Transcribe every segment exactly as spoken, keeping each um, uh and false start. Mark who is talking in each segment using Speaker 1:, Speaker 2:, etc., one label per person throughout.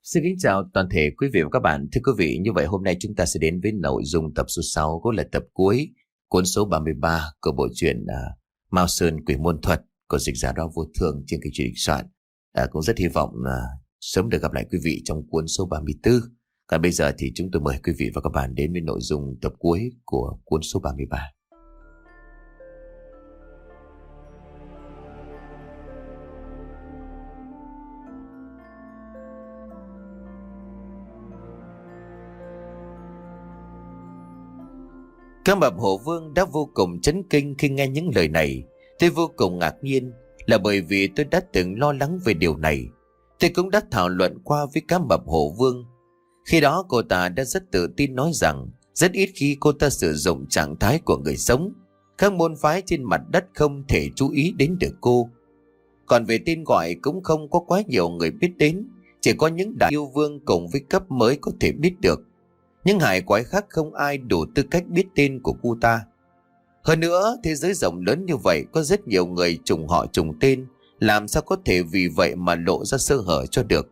Speaker 1: Xin kính chào toàn thể quý vị và các bạn. Thưa quý vị, như vậy hôm nay chúng ta sẽ đến với nội dung tập số sáu, cũng là tập cuối cuốn số ba mươi ba của bộ truyện uh, Mao Sơn Quỷ Môn Thuật của dịch giả Đao Vô Thường trên kênh truyện Đình Soạn. Uh, cũng rất hy vọng uh, sớm được gặp lại quý vị trong cuốn số ba mươi tư. Còn bây giờ thì chúng tôi mời quý vị và các bạn đến với nội dung tập cuối của cuốn số ba mươi ba. Cá Mập Hổ Vương đã vô cùng chấn kinh khi nghe những lời này. Tôi vô cùng ngạc nhiên là bởi vì tôi đã từng lo lắng về điều này. Tôi cũng đã thảo luận qua với Cá Mập Hổ Vương. Khi đó cô ta đã rất tự tin nói rằng rất ít khi cô ta sử dụng trạng thái của người sống. Các môn phái trên mặt đất không thể chú ý đến được cô. Còn về tên gọi cũng không có quá nhiều người biết đến. Chỉ có những đại yêu vương cùng với cấp mới có thể biết được. Nhưng hải quái khác không ai đủ tư cách biết tên của cô ta. Hơn nữa, thế giới rộng lớn như vậy có rất nhiều người trùng họ trùng tên, làm sao có thể vì vậy mà lộ ra sơ hở cho được.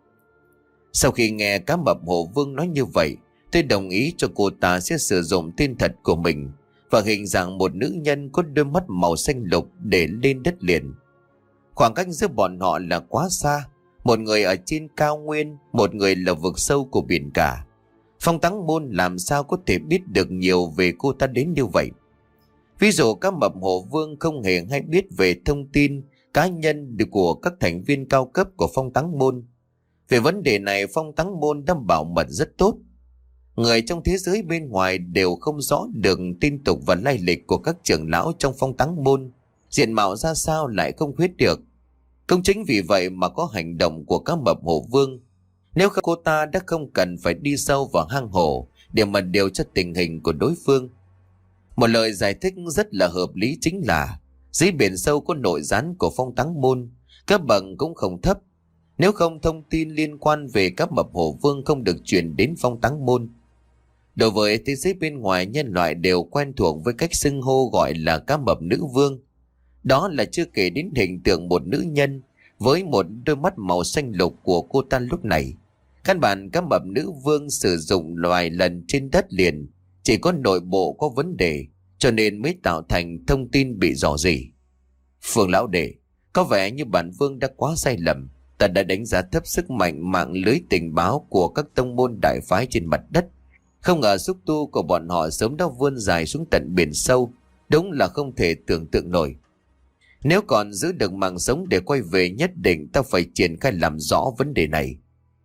Speaker 1: Sau khi nghe Cá Mập Hổ Vương nói như vậy, tôi đồng ý cho cô ta sẽ sử dụng tên thật của mình và hình dạng một nữ nhân có đôi mắt màu xanh lục để lên đất liền. Khoảng cách giữa bọn họ là quá xa, một người ở trên cao nguyên, một người là vực sâu của biển cả. Phong Táng Môn làm sao có thể biết được nhiều về cô ta đến như vậy. Ví dụ Cá Mập Hổ Vương không hề hay biết về thông tin cá nhân của các thành viên cao cấp của Phong Táng Môn. Về vấn đề này, Phong Táng Môn đã bảo mật rất tốt. Người trong thế giới bên ngoài đều không rõ được tin tục và lai lịch của các trưởng lão trong Phong Táng Môn. Diện mạo ra sao lại không khuyết được. Cũng chính vì vậy mà có hành động của Cá Mập Hổ Vương. Nếu không, cô ta đã không cần phải đi sâu vào hang hổ để mà điều tra tình hình của đối phương. Một lời giải thích rất là hợp lý chính là dưới biển sâu có nội gián của Phong Táng Môn, các bậc cũng không thấp. Nếu không, thông tin liên quan về Cá Mập Hổ Vương không được truyền đến Phong Táng Môn. Đối với thế giới bên ngoài, nhân loại đều quen thuộc với cách xưng hô gọi là Cá Mập Nữ Vương. Đó là chưa kể đến hình tượng một nữ nhân với một đôi mắt màu xanh lục của cô ta lúc này. Căn bản Cá Mập Nữ Vương sử dụng vài lần trên đất liền, chỉ có nội bộ có vấn đề, cho nên mới tạo thành thông tin bị rò rỉ. Phương lão đệ, có vẻ như bản vương đã quá sai lầm. Ta đã đánh giá thấp sức mạnh mạng lưới tình báo của các tông môn đại phái trên mặt đất. Không ngờ xúc tu của bọn họ sớm đã vươn dài xuống tận biển sâu. Đúng là không thể tưởng tượng nổi. Nếu còn giữ được mạng sống để quay về, nhất định ta phải triển khai làm rõ vấn đề này.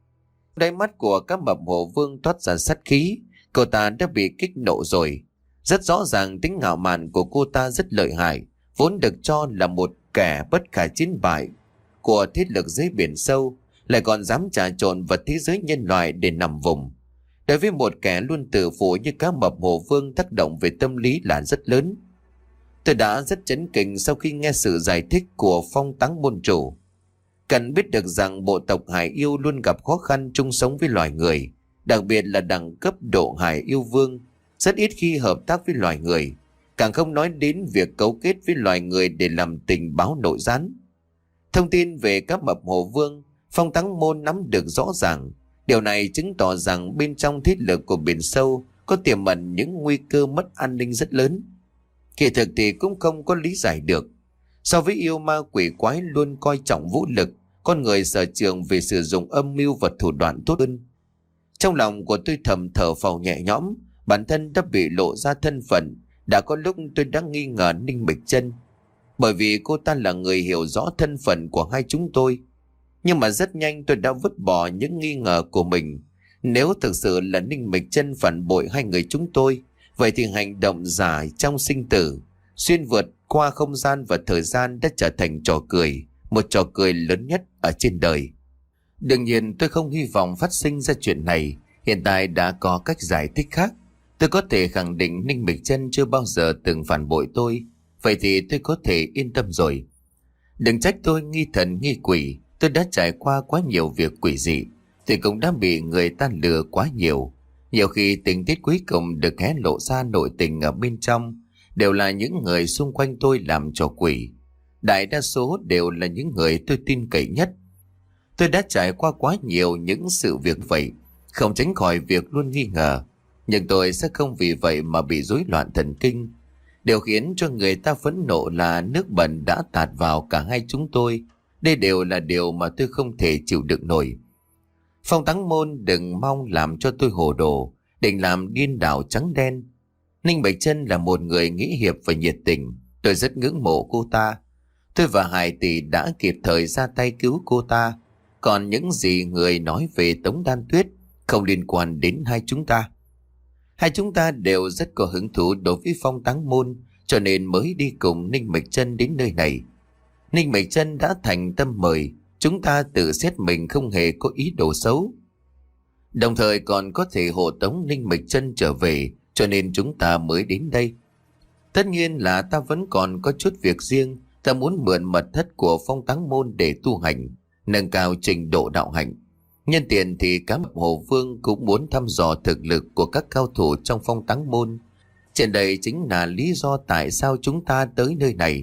Speaker 1: Đáy mắt của Cá Mập Hổ Vương toát ra sát khí. Cô ta đã bị kích nộ rồi. Rất rõ ràng tính ngạo mạn của cô ta rất lợi hại, vốn được cho là một kẻ bất khả chiến bại của thế lực dưới biển sâu, lại còn dám trà trộn vào thế giới nhân loại để nằm vùng. Đối với một kẻ luôn tự phụ như Cá Mập Hổ Vương, tác động về tâm lý là rất lớn. Tôi đã rất chấn kinh sau khi nghe sự giải thích của Phong Táng Môn chủ. Cần biết được rằng bộ tộc Hải Yêu luôn gặp khó khăn chung sống với loài người, đặc biệt là đẳng cấp độ Hải Yêu Vương, rất ít khi hợp tác với loài người, càng không nói đến việc cấu kết với loài người để làm tình báo nội gián. Thông tin về Cá Mập Hổ Vương, Phong Táng Môn nắm được rõ ràng. Điều này chứng tỏ rằng bên trong thế lực của biển sâu có tiềm ẩn những nguy cơ mất an ninh rất lớn. Kỳ thực thì cũng không có lý giải được. So với yêu ma quỷ quái luôn coi trọng vũ lực, con người sở trường về sử dụng âm mưu và thủ đoạn tốt hơn. Trong lòng của tôi thầm thở phào nhẹ nhõm, bản thân đã bị lộ ra thân phận. Đã có lúc tôi đã nghi ngờ Ninh Mịch Chân, bởi vì cô ta là người hiểu rõ thân phận của hai chúng tôi. Nhưng mà rất nhanh tôi đã vứt bỏ những nghi ngờ của mình. Nếu thực sự là Ninh Mịch Chân phản bội hai người chúng tôi, vậy thì hành động giả trong sinh tử, xuyên vượt qua không gian và thời gian đã trở thành trò cười, một trò cười lớn nhất ở trên đời. Đương nhiên tôi không hy vọng phát sinh ra chuyện này. Hiện tại đã có cách giải thích khác. Tôi có thể khẳng định Ninh Mịch Chân chưa bao giờ từng phản bội tôi. Vậy thì tôi có thể yên tâm rồi. Đừng trách tôi nghi thần nghi quỷ. Tôi đã trải qua quá nhiều việc quỷ dị, thì cũng đã bị người ta lừa quá nhiều. Nhiều khi tình tiết cuối cùng được hé lộ ra nội tình ở bên trong đều là những người xung quanh tôi làm trò quỷ. Đại đa số đều là những người tôi tin cậy nhất. Tôi đã trải qua quá nhiều những sự việc vậy, không tránh khỏi việc luôn nghi ngờ. Nhưng tôi sẽ không vì vậy mà bị rối loạn thần kinh. Điều khiến cho người ta phẫn nộ là nước bẩn đã tạt vào cả hai chúng tôi. Đây đều là điều mà tôi không thể chịu đựng nổi. Phong Thắng Môn đừng mong làm cho tôi hồ đồ, định làm điên đảo trắng đen. Ninh Bạch Trân là một người nghĩa hiệp và nhiệt tình. Tôi rất ngưỡng mộ cô ta. Tôi và Hải Tỷ đã kịp thời ra tay cứu cô ta. Còn những gì người nói về Tống Đan Tuyết không liên quan đến hai chúng ta. Hai chúng ta đều rất có hứng thú đối với Phong Thắng Môn, cho nên mới đi cùng Ninh Bạch Trân đến nơi này. Ninh Bạch Trân đã thành tâm mời, chúng ta tự xét mình không hề có ý đồ xấu. Đồng thời còn có thể hộ tống Ninh Bạch Trân trở về, cho nên chúng ta mới đến đây. Tất nhiên là ta vẫn còn có chút việc riêng, ta muốn mượn mật thất của Phong Thắng Môn để tu hành, nâng cao trình độ đạo hạnh. Nhân tiền thì Cá Mập Hồ Vương cũng muốn thăm dò thực lực của các cao thủ trong Phong Thắng Môn. Trên đây chính là lý do tại sao chúng ta tới nơi này.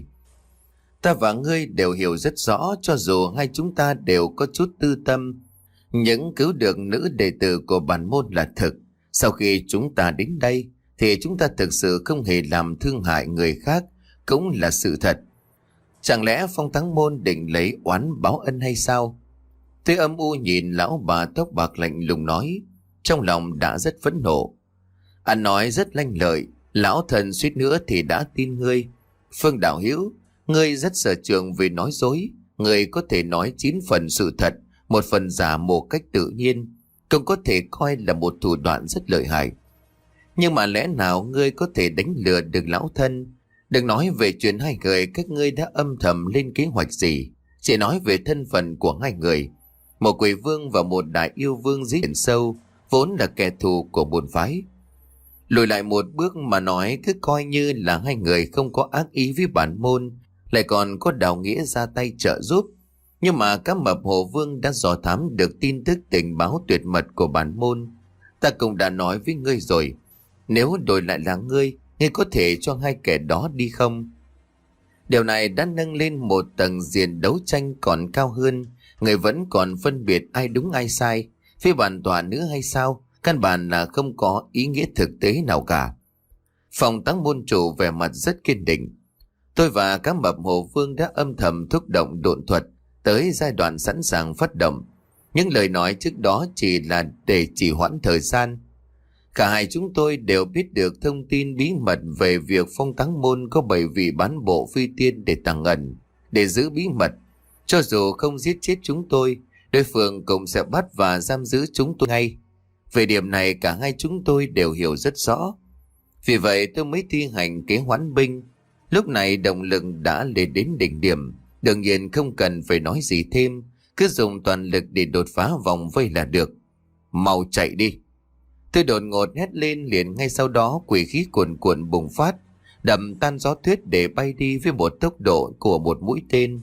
Speaker 1: Ta và ngươi đều hiểu rất rõ, cho dù hai chúng ta đều có chút tư tâm, những cứu được nữ đệ tử của bản môn là thực. Sau khi chúng ta đến đây thì chúng ta thực sự không hề làm thương hại người khác, cũng là sự thật. Chẳng lẽ Phong Thắng Môn định lấy oán báo ân hay sao? Tôi âm u nhìn lão bà tóc bạc lạnh lùng nói, trong lòng đã rất phẫn nộ. Anh nói rất lanh lợi, lão thần suýt nữa thì đã tin ngươi. Phương Đạo Hữu, ngươi rất sở trường về nói dối, ngươi có thể nói chín phần sự thật, một phần giả một cách tự nhiên, cũng có thể coi là một thủ đoạn rất lợi hại. Nhưng mà lẽ nào ngươi có thể đánh lừa được lão thân? Đừng nói về chuyện hai người các ngươi đã âm thầm lên kế hoạch gì, chỉ nói về thân phận của hai người. Một quỷ vương và một đại yêu vương dưới biển sâu, vốn là kẻ thù của bổn phái. Lùi lại một bước mà nói, cứ coi như là hai người không có ác ý với bản môn, lại còn có đạo nghĩa ra tay trợ giúp. Nhưng mà Cá Mập Hồ Vương đã dò thám được tin tức tình báo tuyệt mật của bản môn. Ta cũng đã nói với ngươi rồi, nếu đổi lại là ngươi, ngươi có thể cho hai kẻ đó đi không? Điều này đã nâng lên một tầng diện đấu tranh còn cao hơn. Người vẫn còn phân biệt ai đúng ai sai, phía bản tòa nữa hay sao? Căn bản là không có ý nghĩa thực tế nào cả. Phong Thắng Môn chủ vẻ mặt rất kiên định. Tôi và Cá Mập Hồ Vương đã âm thầm thúc động độn thuật tới giai đoạn sẵn sàng phát động. Những lời nói trước đó chỉ là để trì hoãn thời gian. Cả hai chúng tôi đều biết được thông tin bí mật về việc Phong Thắng Môn có bảy vị bán bộ phi tiên để tàng ẩn, để giữ bí mật. Cho dù không giết chết chúng tôi, đối phương cũng sẽ bắt và giam giữ chúng tôi ngay. Về điểm này cả hai chúng tôi đều hiểu rất rõ. Vì vậy tôi mới thi hành kế hoán binh. Lúc này động lực đã lên đến đỉnh điểm. Đương nhiên không cần phải nói gì thêm, cứ dùng toàn lực để đột phá vòng vây là được. Mau chạy đi. Tôi đột ngột hét lên, liền ngay sau đó quỷ khí cuồn cuộn bùng phát, đập tan gió tuyết để bay đi với một tốc độ của một mũi tên.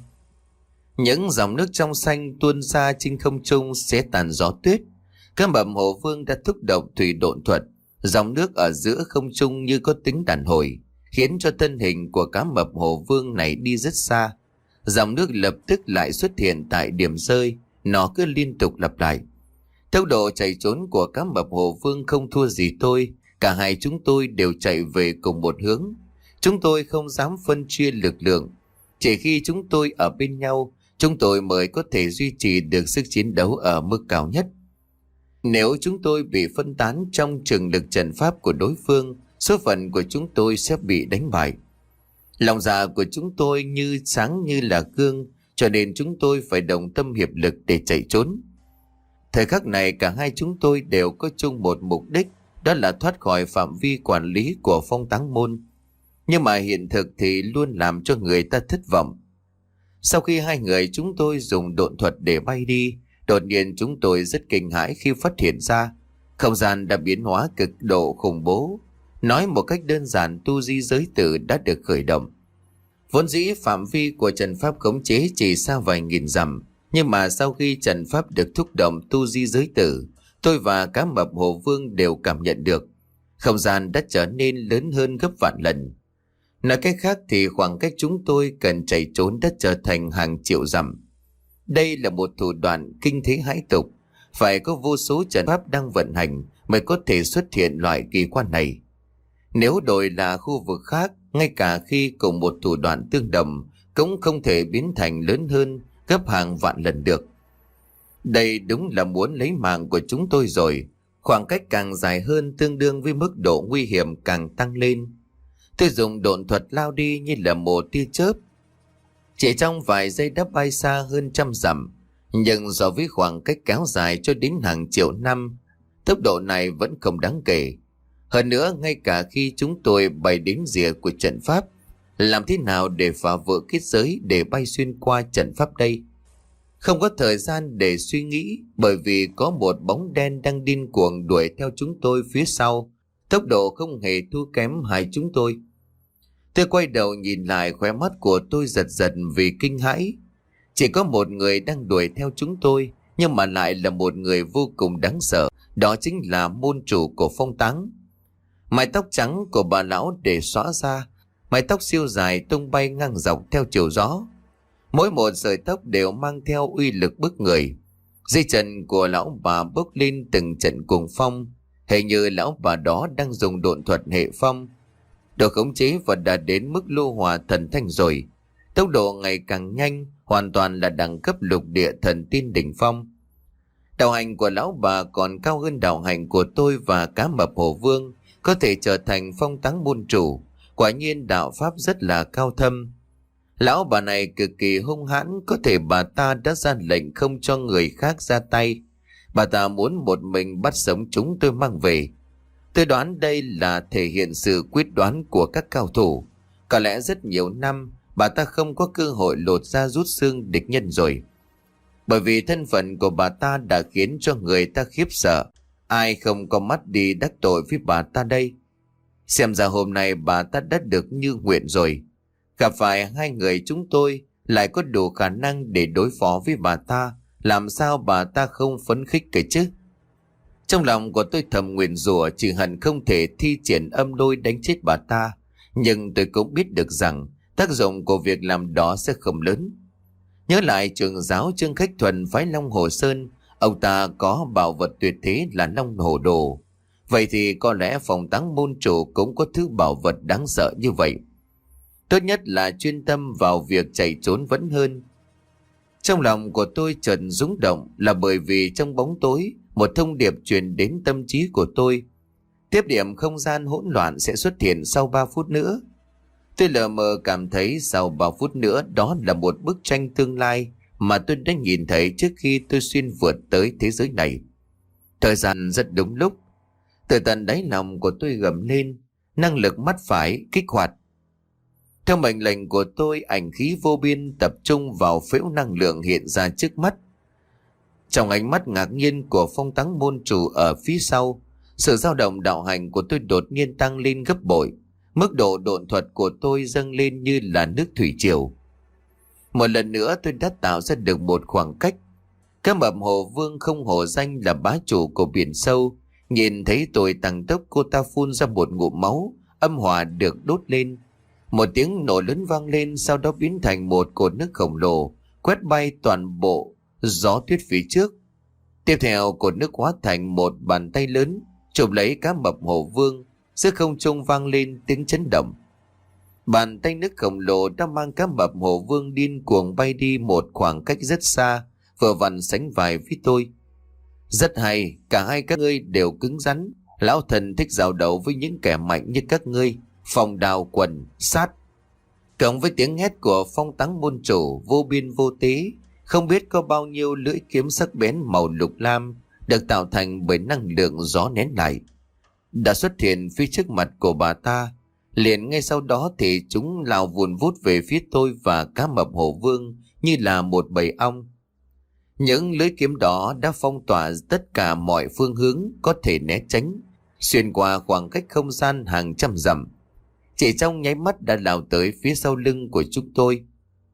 Speaker 1: Những dòng nước trong xanh tuôn ra trên không trung xé tàn gió tuyết. Cá Mập Hồ Vương đã thúc động thủy độn thuật, dòng nước ở giữa không trung như có tính đàn hồi, khiến cho thân hình của Cá Mập Hồ Vương này đi rất xa. Dòng nước lập tức lại xuất hiện tại điểm rơi, nó cứ liên tục lặp lại. Tốc độ chạy trốn của Cá Mập Hồ Vương không thua gì tôi, cả hai chúng tôi đều chạy về cùng một hướng. Chúng tôi không dám phân chia lực lượng, chỉ khi chúng tôi ở bên nhau, chúng tôi mới có thể duy trì được sức chiến đấu ở mức cao nhất. Nếu chúng tôi bị phân tán trong trường lực trận pháp của đối phương, số phận của chúng tôi sẽ bị đánh bại. Lòng dạ của chúng tôi như sáng như là gương, cho nên chúng tôi phải đồng tâm hiệp lực để chạy trốn. Thời khắc này cả hai chúng tôi đều có chung một mục đích, đó là thoát khỏi phạm vi quản lý của Phong Thắng Môn. Nhưng mà hiện thực thì luôn làm cho người ta thất vọng. Sau khi hai người chúng tôi dùng độn thuật để bay đi, đột nhiên chúng tôi rất kinh hãi khi phát hiện ra không gian đã biến hóa cực độ khủng bố. Nói một cách đơn giản, tu di giới tử đã được khởi động. Vốn dĩ phạm vi của trận pháp khống chế chỉ xa vài nghìn dặm, nhưng mà sau khi trận pháp được thúc động tu di giới tử, tôi và Cá Mập Hồ Vương đều cảm nhận được không gian đã trở nên lớn hơn gấp vạn lần. Nói cách khác thì khoảng cách chúng tôi cần chạy trốn đã trở thành hàng triệu dặm. Đây là một thủ đoạn kinh thế hãi tục, phải có vô số trận pháp đang vận hành mới có thể xuất hiện loại kỳ quan này. Nếu đổi là khu vực khác, ngay cả khi cùng một thủ đoạn tương đồng cũng không thể biến thành lớn hơn gấp hàng vạn lần được. Đây đúng là muốn lấy mạng của chúng tôi rồi. Khoảng cách càng dài hơn tương đương với mức độ nguy hiểm càng tăng lên. Tôi dùng độn thuật lao đi như là một tia chớp. Chỉ trong vài giây đã bay xa hơn trăm dặm. Nhưng so với khoảng cách kéo dài cho đến hàng triệu năm, tốc độ này vẫn không đáng kể. Hơn nữa, ngay cả khi chúng tôi bay đến rìa của trận pháp, làm thế nào để phá vỡ kết giới để bay xuyên qua trận pháp đây? Không có thời gian để suy nghĩ, bởi vì có một bóng đen đang điên cuồng đuổi theo chúng tôi phía sau. Tốc độ không hề thua kém hai chúng tôi. Tôi quay đầu nhìn lại, khóe mắt của tôi giật giật vì kinh hãi. Chỉ có một người đang đuổi theo chúng tôi, nhưng mà lại là một người vô cùng đáng sợ. Đó chính là môn chủ của Phong Táng. Mái tóc trắng của bà lão để xõa ra, mái tóc siêu dài tung bay ngang dọc theo chiều gió. Mỗi một sợi tóc đều mang theo uy lực bức người. Dây chuyền của lão bà bốc lên từng trận cuồng phong, hình như lão bà đó đang dùng độn thuật hệ phong. Độ khống chế và đã đến mức lô hỏa thần thanh rồi. Tốc độ ngày càng nhanh, hoàn toàn là đẳng cấp lục địa thần tiên đỉnh phong. Đạo hành của lão bà còn cao hơn đạo hành của tôi và cá mập Hổ Vương, có thể trở thành Phong Táng môn chủ. Quả nhiên đạo pháp rất là cao thâm. Lão bà này cực kỳ hung hãn, có thể bà ta đã ra lệnh không cho người khác ra tay. Bà ta muốn một mình bắt sống chúng tôi mang về. Tôi đoán đây là thể hiện sự quyết đoán của các cao thủ. Có lẽ rất nhiều năm bà ta không có cơ hội lột da rút xương địch nhân rồi. Bởi vì thân phận của bà ta đã khiến cho người ta khiếp sợ. Ai không có mắt đi đắc tội với bà ta đây? Xem ra hôm nay bà ta đã được như nguyện rồi. Gặp phải hai người chúng tôi lại có đủ khả năng để đối phó với bà ta. Làm sao bà ta không phấn khích cái chứ? Trong lòng của tôi thầm nguyền rủa, chỉ hận không thể thi triển âm lôi đánh chết bà ta. Nhưng tôi cũng biết được rằng tác dụng của việc làm đó sẽ không lớn. Nhớ lại trường giáo Trương Khách Thuần phái Long Hồ Sơn, ông ta có bảo vật tuyệt thế là Long Hồ Đồ. Vậy thì có lẽ Phong Táng môn chủ cũng có thứ bảo vật đáng sợ như vậy. Tốt nhất là chuyên tâm vào việc chạy trốn vẫn hơn. Trong lòng của tôi chợt rung động là bởi vì trong bóng tối, một thông điệp truyền đến tâm trí của tôi. Tiếp điểm không gian hỗn loạn sẽ xuất hiện sau ba phút nữa. Tôi lờ mờ cảm thấy sau ba phút nữa đó là một bức tranh tương lai mà tôi đã nhìn thấy trước khi tôi xuyên vượt tới thế giới này. Thời gian rất đúng lúc. Từ tận đáy lòng của tôi gầm lên, năng lực mắt phải kích hoạt. Theo mệnh lệnh của tôi, ảnh khí vô biên tập trung vào phễu năng lượng hiện ra trước mắt. Trong ánh mắt ngạc nhiên của Phong Táng môn chủ ở phía sau, sự dao động đạo hành của tôi đột nhiên tăng lên gấp bội. Mức độ độn thuật của tôi dâng lên như là nước thủy triều. Một lần nữa tôi đã tạo ra được một khoảng cách. Cá mập Hồ Vương không hổ danh là bá chủ của biển sâu. Nhìn thấy tôi tăng tốc, cô ta phun ra một ngụm máu, âm hỏa được đốt lên. Một tiếng nổ lớn vang lên, sau đó biến thành một cột nước khổng lồ, quét bay toàn bộ gió tuyết phía trước. Tiếp theo, cột nước hóa thành một bàn tay lớn, chụp lấy cá mập Hồ Vương. Giữa không trung vang lên tiếng chấn động. Bàn tay nước khổng lồ đã mang cá mập Hồ Vương điên cuồng bay đi một khoảng cách rất xa, vừa vặn sánh vai với tôi. Rất hay, cả hai các ngươi đều cứng rắn. Lão thần thích giao đấu với những kẻ mạnh như các ngươi. Phong đào quần, sát. Cộng với tiếng hét của Phong Táng môn chủ vô biên vô tế, không biết có bao nhiêu lưỡi kiếm sắc bén màu lục lam được tạo thành bởi năng lượng gió nén lại, đã xuất hiện phía trước mặt của bà ta. Liền ngay sau đó thì chúng lao vùn vút về phía tôi và cá mập Hồ Vương như là một bầy ong. Những lưỡi kiếm đó đã phong tỏa tất cả mọi phương hướng có thể né tránh, xuyên qua khoảng cách không gian hàng trăm dặm. Chỉ trong nháy mắt đã lao tới phía sau lưng của chúng tôi.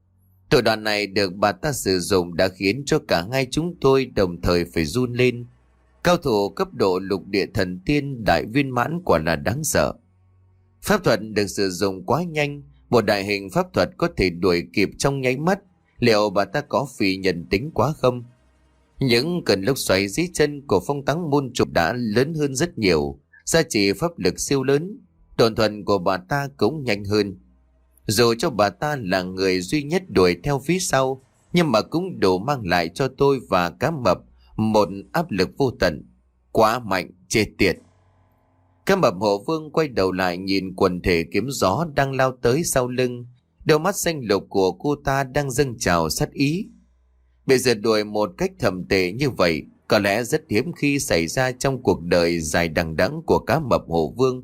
Speaker 1: Thủ đoạn này được bà ta sử dụng đã khiến cho cả hai chúng tôi đồng thời phải run lên. Cao thủ cấp độ lục địa thần tiên đại viên mãn quả là đáng sợ. Pháp thuật được sử dụng quá nhanh, một đại hình pháp thuật có thể đuổi kịp trong nháy mắt, Liệu bà ta có phì nhân tính quá không? Những cơn lốc xoáy dưới chân của phong táng môn chủ đã lớn hơn rất nhiều, giá trị pháp lực siêu lớn, đồn thuần của bà ta cũng nhanh hơn. Dù cho bà ta là người duy nhất đuổi theo phía sau, nhưng mà cũng đủ mang lại cho tôi và cá mập một áp lực vô tận. Quá mạnh, chết tiệt. Cá mập Hổ Vương quay đầu lại nhìn quần thể kiếm gió đang lao tới sau lưng. Đôi mắt xanh lục của cô ta đang dâng trào sát ý. Bị rượt đuổi một cách thầm tệ như vậy có lẽ rất hiếm khi xảy ra trong cuộc đời dài đằng đẵng của cá mập Hổ Vương.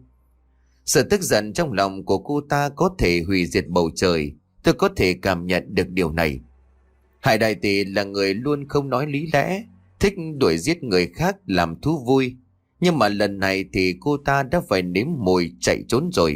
Speaker 1: Sự tức giận trong lòng của cô ta có thể hủy diệt bầu trời. Tôi có thể cảm nhận được điều này. Hải Đại Tỷ là người luôn không nói lý lẽ, thích đuổi giết người khác làm thú vui. Nhưng mà lần này thì cô ta đã phải nếm mùi chạy trốn rồi.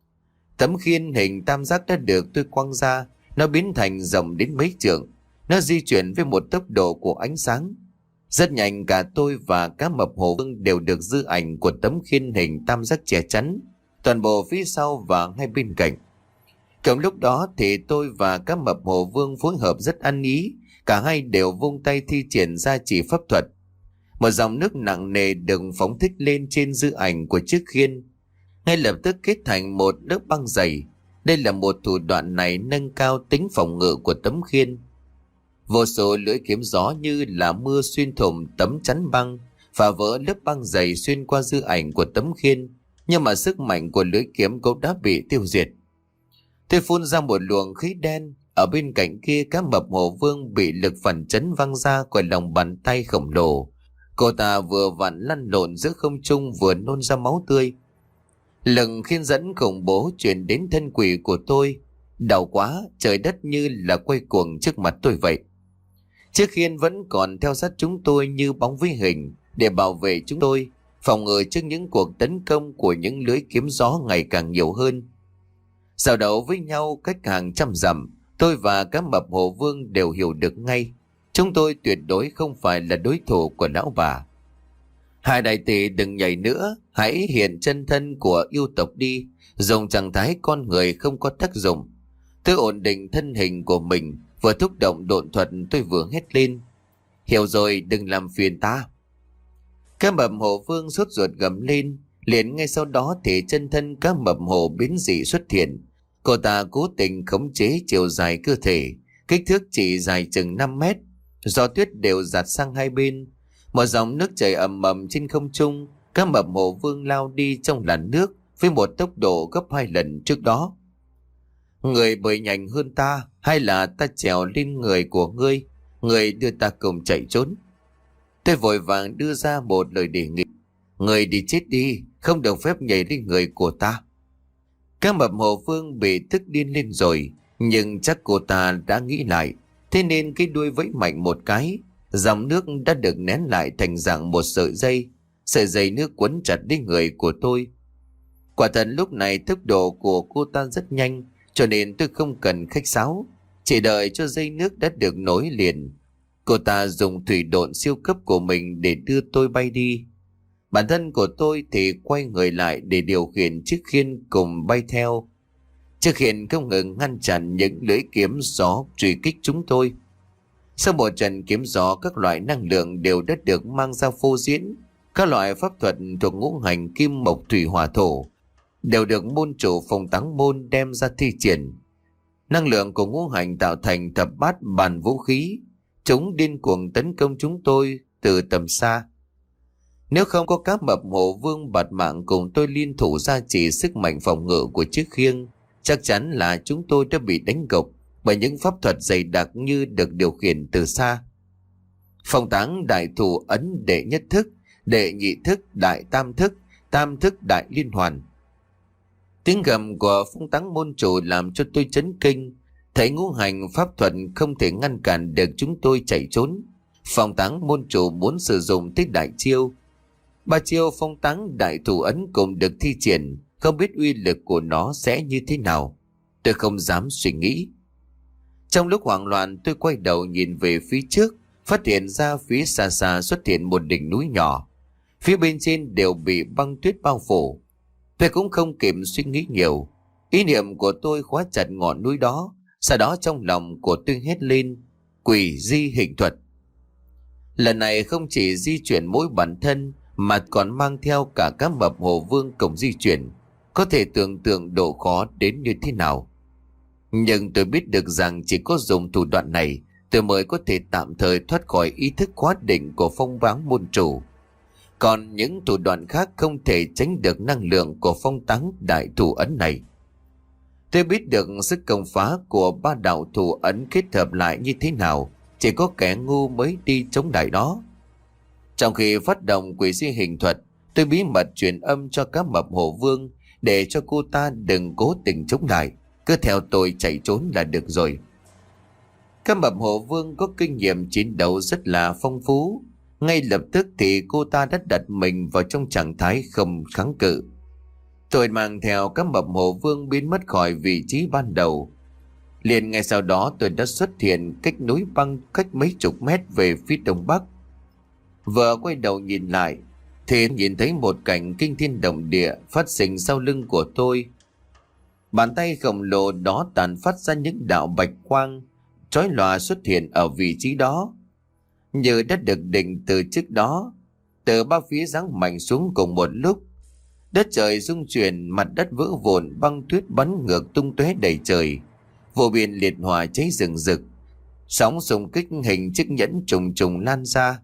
Speaker 1: Tấm khiên hình tam giác đã được tôi quăng ra. Nó biến thành rộng đến mấy trượng. Nó di chuyển với một tốc độ của ánh sáng. Rất nhanh cả tôi và cá mập Hổ Vương đều được dư ảnh của tấm khiên hình tam giác che chắn toàn bộ phía sau và ngay bên cạnh. Cùng lúc đó thì tôi và cá mập Hổ Vương phối hợp rất ăn ý. Cả hai đều vung tay thi triển ra chỉ pháp thuật. Một dòng nước nặng nề được phóng thích lên trên dư ảnh của chiếc khiên, ngay lập tức kết thành một lớp băng dày. Đây là một thủ đoạn này nâng cao tính phòng ngự của tấm khiên. Vô số lưỡi kiếm gió như là mưa xuyên thủng tấm chắn băng, phá vỡ lớp băng dày xuyên qua dư ảnh của tấm khiên, nhưng mà sức mạnh của lưỡi kiếm cũng đã bị tiêu diệt. Tôi phun ra một luồng khí đen. Ở bên cạnh kia, cá mập Hổ Vương bị lực phản chấn văng ra khỏi lòng bàn tay khổng lồ. Cô ta vừa vặn lăn lộn giữa không trung vừa nôn ra máu tươi. Lực khiên dẫn khủng bố truyền đến thân quỷ của tôi. Đau quá, trời đất như là quay cuồng trước mặt tôi vậy. Chiếc khiên vẫn còn theo sát chúng tôi như bóng với hình để bảo vệ chúng tôi, phòng ngừa trước những cuộc tấn công của những lưới kiếm gió ngày càng nhiều hơn. Giao đấu với nhau cách hàng trăm dặm, tôi và cá mập Hổ Vương đều hiểu được ngay. Chúng tôi tuyệt đối không phải là đối thủ của lão bà. Hai đại tỷ đừng nhảy nữa, hãy hiện chân thân của yêu tộc đi, dùng trạng thái con người không có tác dụng. Tôi ổn định thân hình của mình, vừa thúc động độn thuật tôi vừa hét lên. Hiểu rồi, đừng làm phiền ta. Cá mập Hổ Vương sốt ruột gầm lên, liền ngay sau đó thì chân thân cá mập hổ biến dị xuất hiện. Cô ta cố tình khống chế chiều dài cơ thể, kích thước chỉ dài chừng năm mét. Gió tuyết đều dạt sang hai bên. Một dòng nước chảy ầm ầm trên không trung. Cá mập Hổ Vương lao đi trong làn nước với một tốc độ gấp hai lần trước đó. Người bơi nhanh hơn ta, hay là ta trèo lên người của ngươi, người đưa ta cùng chạy trốn? Tôi vội vàng đưa ra một lời đề nghị. Người đi chết đi, không được phép nhảy lên người của ta. Cá mập Hổ Vương bị tức điên lên rồi, nhưng chắc cô ta đã nghĩ lại, thế nên cái đuôi vẫy mạnh một cái, dòng nước đã được nén lại thành dạng một sợi dây. Sợi dây nước quấn chặt đến người của tôi. Quả thật lúc này tốc độ của cô ta rất nhanh, cho nên tôi không cần khách sáo, chỉ đợi cho dây nước đã được nối liền. Cô ta dùng thủy độn siêu cấp của mình để đưa tôi bay đi. Bản thân của tôi thì quay người lại để điều khiển chiếc khiên cùng bay theo. Chiếc khiên không ngừng ngăn chặn những lưỡi kiếm gió truy kích chúng tôi. Sau một trận kiếm gió, các loại năng lượng đều đã được mang ra phô diễn. Các loại pháp thuật thuộc ngũ hành kim mộc thủy hỏa thổ đều được môn chủ Phong Táng Môn đem ra thi triển. Năng lượng của ngũ hành tạo thành thập bát bàn vũ khí. Chúng điên cuồng tấn công chúng tôi từ tầm xa. Nếu không có cá mập Hổ Vương bạt mạng cùng tôi liên thủ ra chỉ sức mạnh phòng ngự của chiếc khiêng, chắc chắn là chúng tôi đã bị đánh gục bởi những pháp thuật dày đặc như được điều khiển từ xa. Phong táng đại thủ ấn đệ nhất thức, đệ nhị thức, đại tam thức, tam thức đại liên hoàn. Tiếng gầm của Phong Táng môn chủ làm cho tôi chấn kinh. Thấy ngũ hành pháp thuật không thể ngăn cản được chúng tôi chạy trốn. Phong Táng môn chủ muốn sử dụng tới đại chiêu. Ba chiêu phong táng đại thủ ấn cùng được thi triển, không biết uy lực của nó sẽ như thế nào. Tôi không dám suy nghĩ. Trong lúc hoảng loạn, tôi quay đầu nhìn về phía trước, phát hiện ra phía xa xa xuất hiện một đỉnh núi nhỏ. Phía bên trên đều bị băng tuyết bao phủ. Tôi cũng không kịp suy nghĩ nhiều. Ý niệm của tôi khóa chặt ngọn núi đó, Sau đó trong lòng của tôi hét lên: quỷ di hình thuật. Lần này không chỉ di chuyển mỗi bản thân mà còn mang theo cả các mập hồ vương cùng di chuyển. Có thể tưởng tượng độ khó đến như thế nào. Nhưng tôi biết được rằng chỉ có dùng thủ đoạn này tôi mới có thể tạm thời thoát khỏi ý thức khóa định của phong váng môn chủ. Còn những thủ đoạn khác không thể tránh được năng lượng của phong táng đại thủ ấn này. Tôi biết được sức công phá của ba đạo thủ ấn kết hợp lại như thế nào, chỉ có kẻ ngu mới đi chống lại đó. Trong khi phát động quỷ di hình thuật, tôi bí mật truyền âm cho các mập hồ vương để cho cô ta đừng cố tình chống lại, cứ theo tôi chạy trốn là được rồi. Các mập hồ vương có kinh nghiệm chiến đấu rất là phong phú. Ngay lập tức thì cô ta đã đặt mình vào trong trạng thái không kháng cự. Tôi mang theo các mập hồ vương biến mất khỏi vị trí ban đầu. Liền ngay sau đó tôi đã xuất hiện cách núi băng cách mấy chục mét về phía đông bắc. Vừa quay đầu nhìn lại thì nhìn thấy một cảnh kinh thiên động địa phát sinh sau lưng của tôi. Bàn tay khổng lồ đó tàn phát ra những đạo bạch quang chói lòa xuất hiện ở vị trí đó, như đã được định từ trước đó. Từ ba phía giáng mạnh xuống cùng một lúc. Đất trời rung chuyển, mặt đất vỡ vụn, băng tuyết bắn ngược tung tóe đầy trời. Vô biên liệt hỏa cháy rừng rực. Sóng xung kích hình chiếc nhẫn trùng trùng lan ra.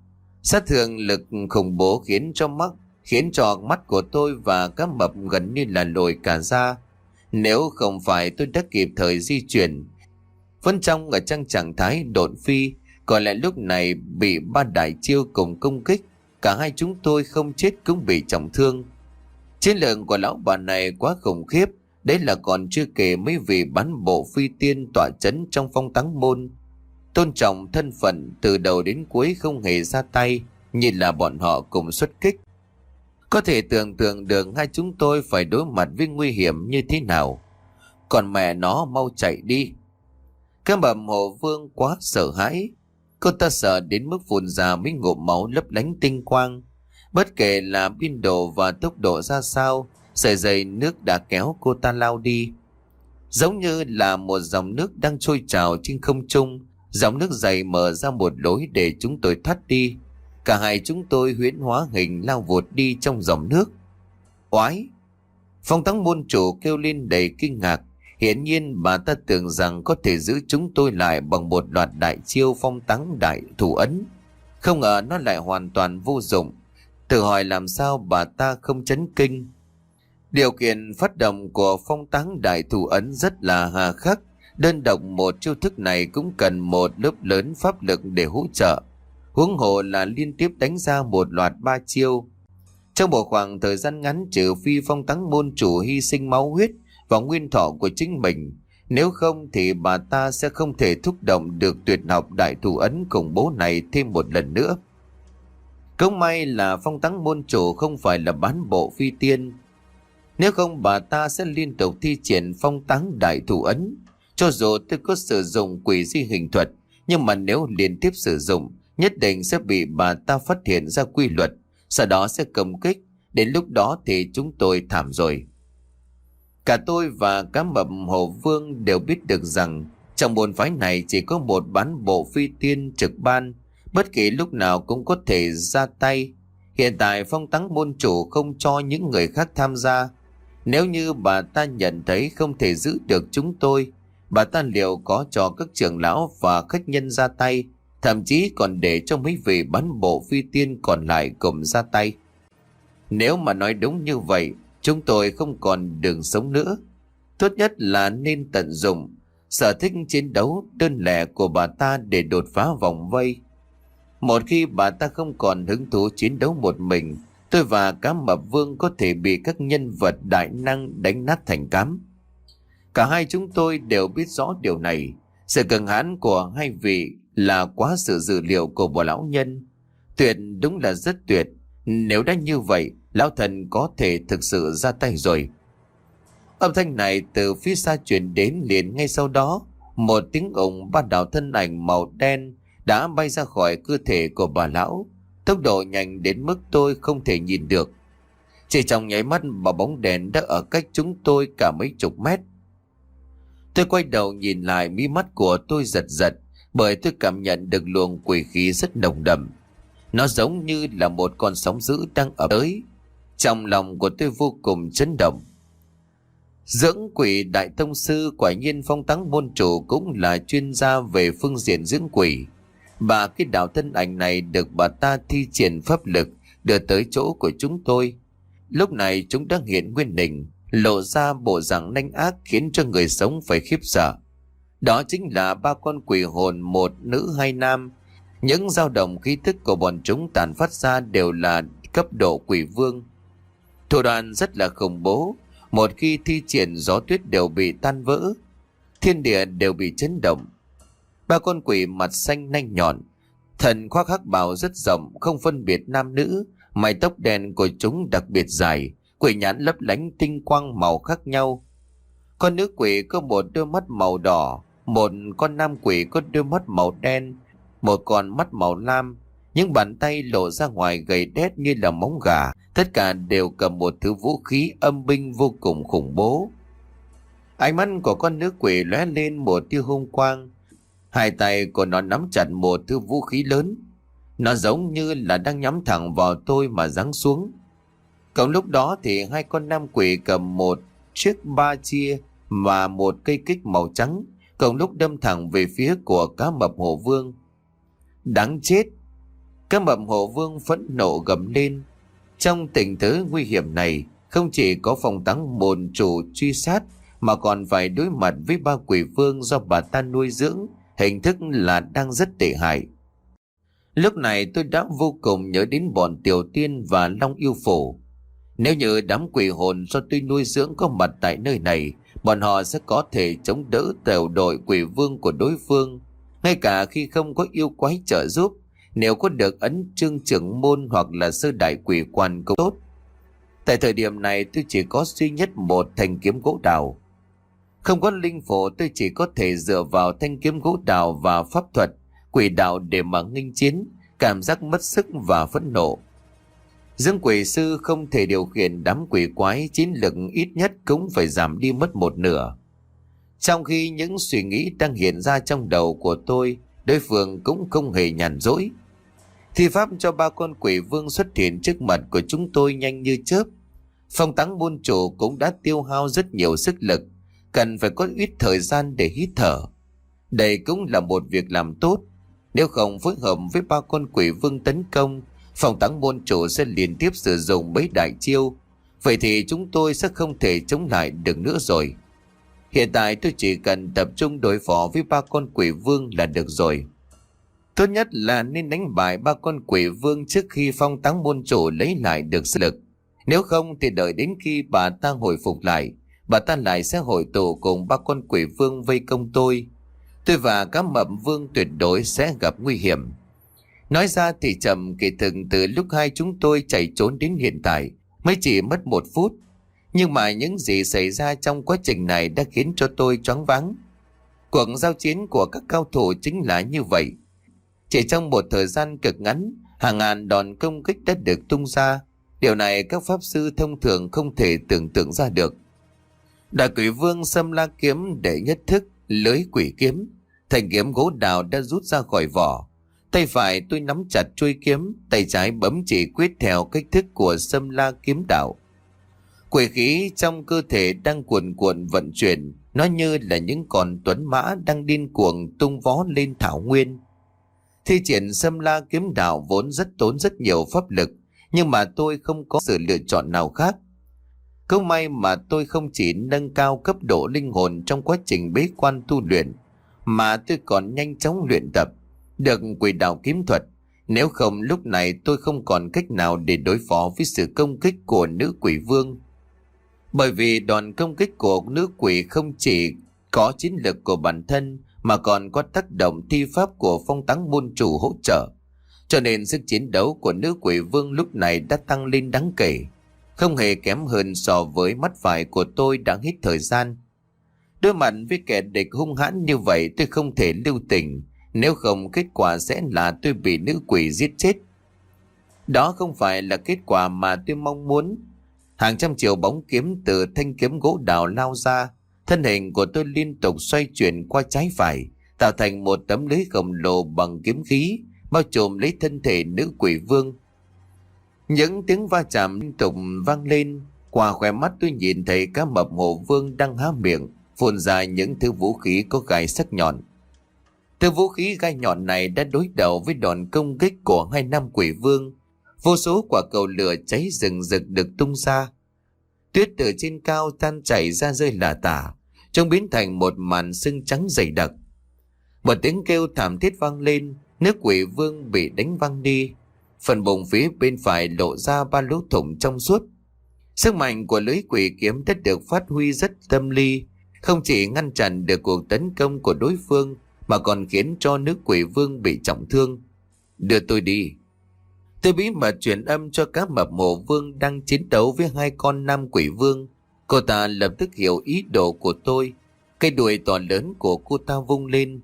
Speaker 1: Sát thương lực khủng bố khiến cho mắt khiến cho mắt của tôi và các mập gần như là lồi cả ra. Nếu không phải tôi đã kịp thời di chuyển, vẫn trong ở trong trạng thái độn phi, còn lại lúc này bị ba đại chiêu cùng công kích, cả hai chúng tôi không chết cũng bị trọng thương. Chiến lược của lão bà này quá khủng khiếp, đấy là còn chưa kể mấy vị bán bộ phi tiên tọa chấn trong phong táng môn. Tôn trọng thân phận từ đầu đến cuối không hề ra tay, như là bọn họ cùng xuất kích. Có thể tưởng tượng được hai chúng tôi phải đối mặt với nguy hiểm như thế nào. Còn mẹ nó mau chạy đi. Các mập hồ vương quá sợ hãi. Cô ta sợ đến mức phun ra mấy ngụm máu lấp lánh tinh quang. Bất kể là biên độ và tốc độ ra sao, sợi dây nước đã kéo cô ta lao đi. Giống như là một dòng nước đang trôi trào trên không trung. Dòng nước dày mở ra một lối để chúng tôi thoát đi. Cả hai chúng tôi huyễn hóa hình lao vụt đi trong dòng nước. Oái! Phong táng môn chủ kêu lên đầy kinh ngạc. Hiển nhiên bà ta tưởng rằng có thể giữ chúng tôi lại bằng một loạt đại chiêu phong táng đại thủ ấn. Không ngờ nó lại hoàn toàn vô dụng. Tự hỏi làm sao bà ta không chấn kinh. Điều kiện phát động của phong táng đại thủ ấn rất là hà khắc. Đơn độc một chiêu thức này cũng cần một lớp lớn pháp lực để hỗ trợ. Huống hồ là liên tiếp đánh ra một loạt ba chiêu. Trong một khoảng thời gian ngắn, trừ phi phong táng môn chủ hy sinh máu huyết và nguyên thọ của chính mình, nếu không thì bà ta sẽ không thể thúc động được tuyệt học đại thủ ấn khủng bố này thêm một lần nữa. Cũng may là phong táng môn chủ không phải là bán bộ phi tiên. Nếu không bà ta sẽ liên tục thi triển phong táng đại thủ ấn. Cho dù tôi có sử dụng quỷ di hình thuật, nhưng mà nếu liên tiếp sử dụng, nhất định sẽ bị bà ta phát hiện ra quy luật, sau đó sẽ công kích. Đến lúc đó thì chúng tôi thảm rồi. Cả tôi và cá mập hồ vương đều biết được rằng trong môn phái này chỉ có một bán bộ phi tiên trực ban, bất kỳ lúc nào cũng có thể ra tay. Hiện tại phong táng môn chủ không cho những người khác tham gia. Nếu như bà ta nhận thấy không thể giữ được chúng tôi, bà ta liệu có cho các trưởng lão và khách nhân ra tay, thậm chí còn để cho mấy vị bán bộ phi tiên còn lại cùng ra tay. Nếu mà nói đúng như vậy, chúng tôi không còn đường sống nữa. Tốt nhất là nên tận dụng sở thích chiến đấu đơn lẻ của bà ta để đột phá vòng vây. Một khi bà ta không còn hứng thú chiến đấu một mình, tôi và cá mập vương có thể bị các nhân vật đại năng đánh nát thành cám. Cả hai chúng tôi đều biết rõ điều này. Sự cường hãn của hai vị là quá sự dự liệu của bộ lão nhân. Tuyệt, đúng là rất tuyệt. Nếu đã như vậy, lão thần có thể thực sự ra tay rồi. Âm thanh này từ phía xa truyền đến, liền ngay sau đó một tiếng ồn ba đạo thân ảnh màu đen đã bay ra khỏi cơ thể của bà lão, tốc độ nhanh đến mức tôi không thể nhìn được. Chỉ trong nháy mắt mà bóng đèn đã ở cách chúng tôi cả mấy chục mét. Tôi quay đầu nhìn lại, mí mắt của tôi giật giật bởi tôi cảm nhận được luồng quỷ khí rất nồng đậm. Nó giống như là một con sóng dữ đang ập tới. Trong lòng của tôi vô cùng chấn động. Dưỡng quỷ đại tông sư, quả nhiên Phong Táng môn chủ cũng là chuyên gia về phương diện dưỡng quỷ. Bà cái đạo thân ảnh này được bà ta thi triển pháp lực đưa tới chỗ của chúng tôi. Lúc này chúng đã hiện nguyên hình, lộ ra bộ dạng nanh ác khiến cho người sống phải khiếp sợ. Đó chính là ba con quỷ hồn, một nữ hai nam. Những dao động khí tức của bọn chúng tàn phát ra đều là cấp độ quỷ vương. Thủ đoạn rất là khủng bố, một khi thi triển gió tuyết đều bị tan vỡ, thiên địa đều bị chấn động. Ba con quỷ mặt xanh nanh nhọn, thần khoác hắc bào rất rộng, không phân biệt nam nữ, mái tóc đen của chúng đặc biệt dài, quỷ nhãn lấp lánh tinh quang màu khác nhau. Con nữ quỷ có một đôi mắt màu đỏ, một con nam quỷ có đôi mắt màu đen, một con mắt màu lam. Những bàn tay lộ ra ngoài gầy đét như là móng gà, tất cả đều cầm một thứ vũ khí âm binh vô cùng khủng bố. Ánh mắt của con nữ quỷ lóe lên một tia hung quang, hai tay của nó nắm chặt một thứ vũ khí lớn. Nó giống như là đang nhắm thẳng vào tôi mà giáng xuống. Còn lúc đó thì hai con nam quỷ cầm một chiếc ba chia và một cây kích màu trắng, cùng lúc đâm thẳng về phía của cá mập hổ vương. Đáng chết! Cá mập hổ vương phẫn nộ gầm lên. Trong tình thế nguy hiểm này, không chỉ có Phong Táng môn chủ truy sát mà còn phải đối mặt với ba quỷ vương do bà ta nuôi dưỡng, hình thức là đang rất tệ hại. Lúc này tôi đã vô cùng nhớ đến bọn Tiểu Tiên và Long Yêu Phổ. Nếu như đám quỷ hồn do tôi nuôi dưỡng có mặt tại nơi này, bọn họ sẽ có thể chống đỡ tiểu đội quỷ vương của đối phương. Ngay cả khi không có yêu quái trợ giúp, nếu có được ấn chương trưởng môn hoặc là sơ đại quỷ quan cũng tốt. Tại thời điểm này tôi chỉ có duy nhất một thanh kiếm gỗ đào. Không có linh phổ, tôi chỉ có thể dựa vào thanh kiếm gỗ đào và pháp thuật quỷ đạo để mà nghênh chiến, cảm giác mất sức và phẫn nộ. Dương quỷ sư không thể điều khiển đám quỷ quái, chiến lực ít nhất cũng phải giảm đi mất một nửa. Trong khi những suy nghĩ đang hiện ra trong đầu của tôi, đối phương cũng không hề nhàn rỗi. Thi pháp cho ba con quỷ vương xuất hiện trước mặt của chúng tôi nhanh như chớp. Phong Táng môn chủ cũng đã tiêu hao rất nhiều sức lực, cần phải có ít thời gian để hít thở. Đây cũng là một việc làm tốt. Nếu không phối hợp với ba con quỷ vương tấn công, Phong Táng môn chủ sẽ liên tiếp sử dụng mấy đại chiêu. Vậy thì chúng tôi sẽ không thể chống lại được nữa rồi. Hiện tại tôi chỉ cần tập trung đối phó với ba con quỷ vương là được rồi. Tốt nhất là nên đánh bại ba con quỷ vương trước khi Phong Táng môn chủ lấy lại được sức lực. Nếu không thì đợi đến khi bà ta hồi phục lại, bà ta lại sẽ hội tụ cùng ba con quỷ vương vây công tôi. Tôi và cá mập vương tuyệt đối sẽ gặp nguy hiểm. Nói ra thì chậm, kỳ thực từ lúc hai chúng tôi chạy trốn đến hiện tại mới chỉ mất một phút. Nhưng mà những gì xảy ra trong quá trình này đã khiến cho tôi choáng váng. Cuộc giao chiến của các cao thủ chính là như vậy. Chỉ trong một thời gian cực ngắn, hàng ngàn đòn công kích đã được tung ra. Điều này các pháp sư thông thường không thể tưởng tượng ra được. Đại quỷ vương Sâm La kiếm để nhất thức lưới quỷ kiếm. Thanh kiếm gỗ đào đã rút ra khỏi vỏ. Tay phải tôi nắm chặt chuôi kiếm, tay trái bấm chỉ quyết theo cách thức của Sâm La kiếm đạo. Quỷ khí trong cơ thể đang cuồn cuộn vận chuyển, nó như là những con tuấn mã đang điên cuồng tung vó lên thảo nguyên. Thi triển Sâm La kiếm đạo vốn rất tốn rất nhiều pháp lực, nhưng mà tôi không có sự lựa chọn nào khác. Câu may mà tôi không chỉ nâng cao cấp độ linh hồn trong quá trình bế quan tu luyện, mà tôi còn nhanh chóng luyện tập được quỷ đạo kiếm thuật. Nếu không lúc này tôi không còn cách nào để đối phó với sự công kích của nữ quỷ vương. Bởi vì đòn công kích của nữ quỷ không chỉ có chiến lực của bản thân mà còn có tác động thi pháp của Phong Táng môn chủ hỗ trợ. Cho nên sức chiến đấu của nữ quỷ vương lúc này đã tăng lên đáng kể, không hề kém hơn so với mắt phải của tôi đang hít thời gian. Đối mặt với kẻ địch hung hãn như vậy tôi không thể lưu tình, nếu không kết quả sẽ là tôi bị nữ quỷ giết chết. Đó không phải là kết quả mà tôi mong muốn. Hàng trăm triệu bóng kiếm từ thanh kiếm gỗ đào lao ra, Thân hình của tôi liên tục xoay chuyển qua trái phải, tạo thành một tấm lưới khổng lồ bằng kiếm khí, bao trùm lấy thân thể nữ quỷ vương. Những tiếng va chạm liên tục vang lên. Qua khóe mắt tôi nhìn thấy cá mập hồ vương đang há miệng, phun ra những thứ vũ khí có gai sắc nhọn. Thứ vũ khí gai nhọn này đã đối đầu với đòn công kích của hai nam quỷ vương. Vô số quả cầu lửa cháy rừng rực được tung ra. Tuyết từ trên cao tan chảy ra rơi lả tả, trông biến thành một màn sương trắng dày đặc. Một tiếng kêu thảm thiết vang lên, nước quỷ vương bị đánh văng đi. Phần bụng phía bên phải lộ ra ba lỗ thủng trong suốt. Sức mạnh của lưới quỷ kiếm đã được phát huy rất tâm ly, không chỉ ngăn chặn được cuộc tấn công của đối phương mà còn khiến cho nước quỷ vương bị trọng thương. Đưa tôi đi. Tôi bí mật truyền âm cho cá mập hồ vương đang chiến đấu với hai con nam quỷ vương. Cô ta lập tức hiểu ý đồ của tôi. Cây đuôi to lớn của cô ta vung lên.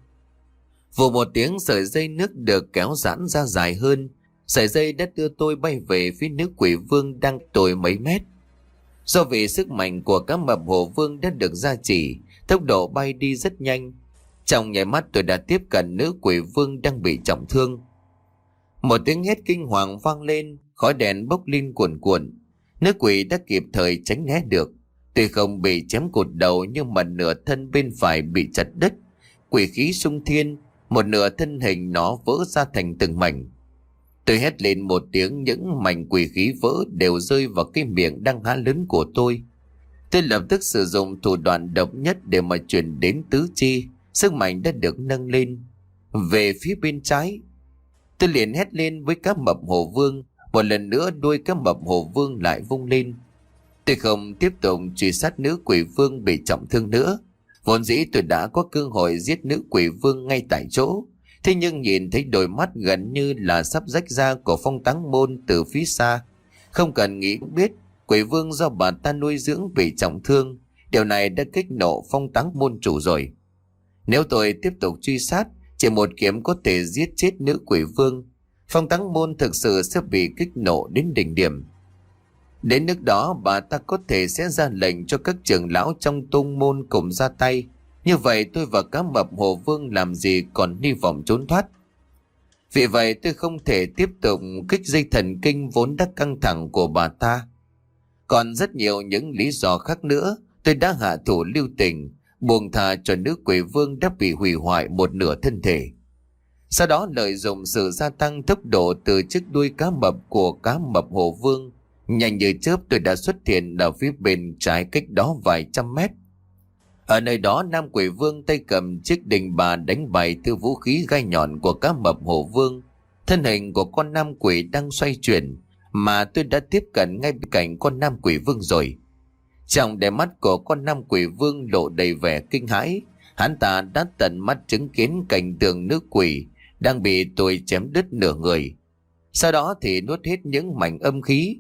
Speaker 1: Vù một tiếng, sợi dây nước được kéo giãn ra dài hơn. Sợi dây đã đưa tôi bay về phía nữ quỷ vương đang tồi mấy mét. Do vì sức mạnh của cá mập hồ vương đã được gia trì, tốc độ bay đi rất nhanh. Trong nháy mắt tôi đã tiếp cận nữ quỷ vương đang bị trọng thương. Một tiếng hét kinh hoàng vang lên, khói đèn bốc lên cuồn cuộn. Nữ quỷ đã kịp thời tránh né được. Tuy không bị chém cụt đầu nhưng mà nửa thân bên phải bị chặt đứt. Quỷ khí xung thiên, một nửa thân hình nó vỡ ra thành từng mảnh. Tôi hét lên một tiếng, những mảnh quỷ khí vỡ đều rơi vào cái miệng đang há lớn của tôi. Tôi lập tức sử dụng thủ đoạn độc nhất để mà chuyển đến tứ chi. Sức mạnh đã được nâng lên. Về phía bên trái, tôi liền hét lên với cá mập hồ vương. Một lần nữa đuôi cá mập hồ vương lại vung lên. Tôi không tiếp tục truy sát nữ quỷ vương bị trọng thương nữa. Vốn dĩ tôi đã có cơ hội giết nữ quỷ vương ngay tại chỗ. Thế nhưng nhìn thấy đôi mắt gần như là sắp rách ra của Phong Táng Môn từ phía xa, không cần nghĩ cũng biết quỷ vương do bà ta nuôi dưỡng bị trọng thương. Điều này đã kích nộ Phong Táng Môn chủ rồi. Nếu tôi tiếp tục truy sát, chỉ một kiếm có thể giết chết nữ quỷ vương. Phong Táng Môn thực sự sẽ bị kích nộ đến đỉnh điểm. Đến nước đó bà ta có thể sẽ ra lệnh cho các trưởng lão trong tông môn cùng ra tay. Như vậy tôi và cá mập hồ vương làm gì còn hy vọng trốn thoát. Vì vậy tôi không thể tiếp tục kích dây thần kinh vốn đã căng thẳng của bà ta. Còn rất nhiều những lý do khác nữa. Tôi đã hạ thủ lưu tình, buông tha cho nữ quỷ vương đã bị hủy hoại một nửa thân thể. Sau đó lợi dụng sự gia tăng tốc độ từ chiếc đuôi cá mập của cá mập hồ vương, nhanh như chớp tôi đã xuất hiện ở phía bên trái cách đó vài trăm mét. Ở nơi đó nam quỷ vương tay cầm chiếc đình bà đánh bại thứ vũ khí gai nhọn của cá mập hồ vương. Thân hình của con nam quỷ đang xoay chuyển, mà tôi đã tiếp cận ngay bên cạnh con nam quỷ vương rồi. Trong đôi mắt của con nam quỷ vương lộ đầy vẻ kinh hãi. Hắn ta đã tận mắt chứng kiến cảnh tượng nữ quỷ đang bị tôi chém đứt nửa người. Sau đó thì nuốt hết những mảnh âm khí.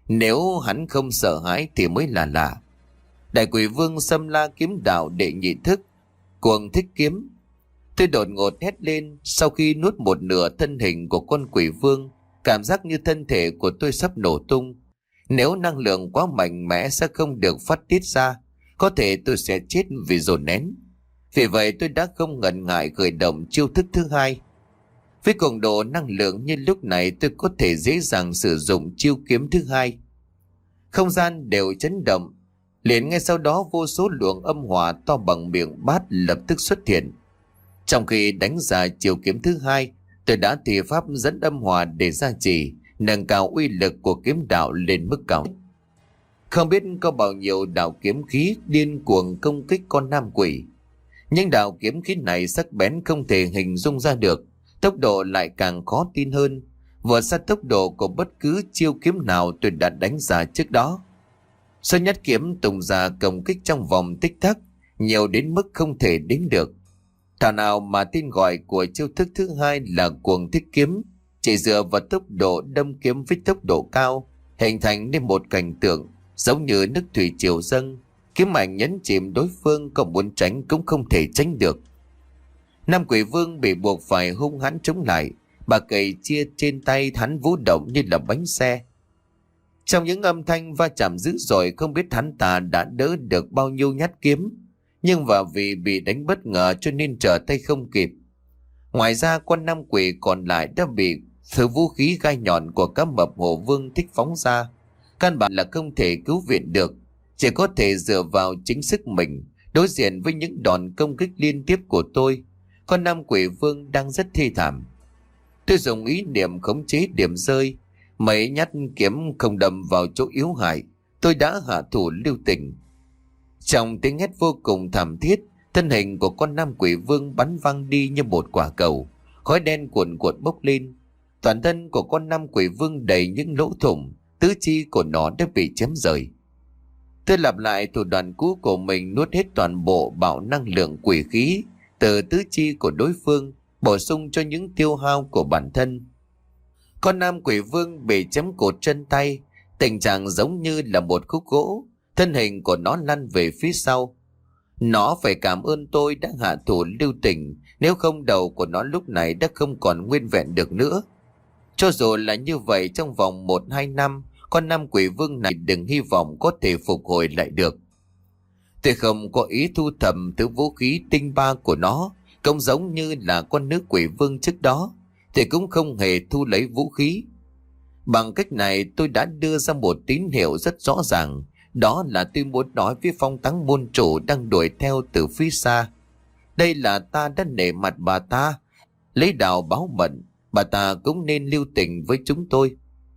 Speaker 1: Nếu hắn không sợ hãi thì mới là lạ. Đại quỷ vương xâm la kiếm đạo đệ nhị thức, cuồng thích kiếm. Tôi đột ngột hét lên sau khi nuốt một nửa thân hình của con quỷ vương. Cảm giác như thân thể của tôi sắp nổ tung. Nếu năng lượng quá mạnh mẽ sẽ không được phát tiết ra, có thể tôi sẽ chết vì dồn nén. Vì vậy tôi đã không ngần ngại khởi động chiêu thức thứ hai. Với cường độ năng lượng như lúc này tôi có thể dễ dàng sử dụng chiêu kiếm thứ hai. Không gian đều chấn động. Liền ngay sau đó vô số luồng âm hỏa to bằng miệng bát lập tức xuất hiện. Trong khi đánh ra chiêu kiếm thứ hai, tôi đã thi pháp dẫn âm hỏa để gia trì, nâng cao uy lực của kiếm đạo lên mức cao. Không biết có bao nhiêu đạo kiếm khí điên cuồng công kích con nam quỷ. Nhưng đạo kiếm khí này sắc bén không thể hình dung ra được, tốc độ lại càng khó tin hơn, vượt xa tốc độ của bất cứ chiêu kiếm nào tôi đã đánh ra trước đó. Số nhát kiếm tung ra công kích trong vòng tích tắc, nhiều đến mức không thể đếm được. Thảo nào mà tên gọi của chiêu thức thứ hai là cuồng thích kiếm, chỉ dựa vào tốc độ đâm kiếm với tốc độ cao, hình thành nên một cảnh tượng giống như nước thủy triều dâng, kiếm mạnh nhấn chìm đối phương, còn muốn tránh cũng không thể tránh được. Nam quỷ vương bị buộc phải hung hãn chống lại, bà cày chia trên tay hắn vũ động như là bánh xe. Trong những âm thanh va chạm dữ dội, không biết hắn ta đã đỡ được bao nhiêu nhát kiếm. nhưng và vì bị đánh bất ngờ cho nên trở tay không kịp. Ngoài ra con nam quỷ còn lại đã bị thứ vũ khí gai nhọn của cá mập Hổ Vương thích phóng ra. Căn bản là không thể cứu viện được, chỉ có thể dựa vào chính sức mình. Đối diện với những đòn công kích liên tiếp của tôi, con nam quỷ vương đang rất thê thảm. Tôi dùng ý niệm khống chế điểm rơi, mấy nhát kiếm không đâm vào chỗ yếu hại. Tôi đã hạ thủ lưu tình. Trong tiếng hét vô cùng thảm thiết, thân hình của con nam quỷ vương bắn văng đi như một quả cầu, khói đen cuồn cuộn bốc lên. Toàn thân của con nam quỷ vương đầy những lỗ thủng, tứ chi của nó đã bị chém rời. Tôi lặp lại thủ đoạn cũ của mình, nuốt hết toàn bộ bạo năng lượng quỷ khí từ tứ chi của đối phương, bổ sung cho những tiêu hao của bản thân. Con nam quỷ vương bị chém cột chân tay, tình trạng giống như là một khúc gỗ, thân hình của nó lăn về phía sau. Nó phải cảm ơn tôi đã hạ thủ lưu tình, nếu không đầu của nó lúc này đã không còn nguyên vẹn được nữa. Cho dù là như vậy, trong vòng một hai năm, con nam quỷ vương này đừng hy vọng có thể phục hồi lại được. Tôi không có ý thu thập thứ vũ khí tinh ba của nó, cũng giống như là con nữ quỷ vương trước đó, thì cũng không hề thu lấy vũ khí. Bằng cách này tôi đã đưa ra một tín hiệu rất rõ ràng, đó là tôi muốn nói với Phong Thắng môn chủ đang đuổi theo từ phía xa. Đây là ta đã nể mặt bà ta, lấy đạo báo mận, bà ta cũng nên lưu tình với chúng tôi.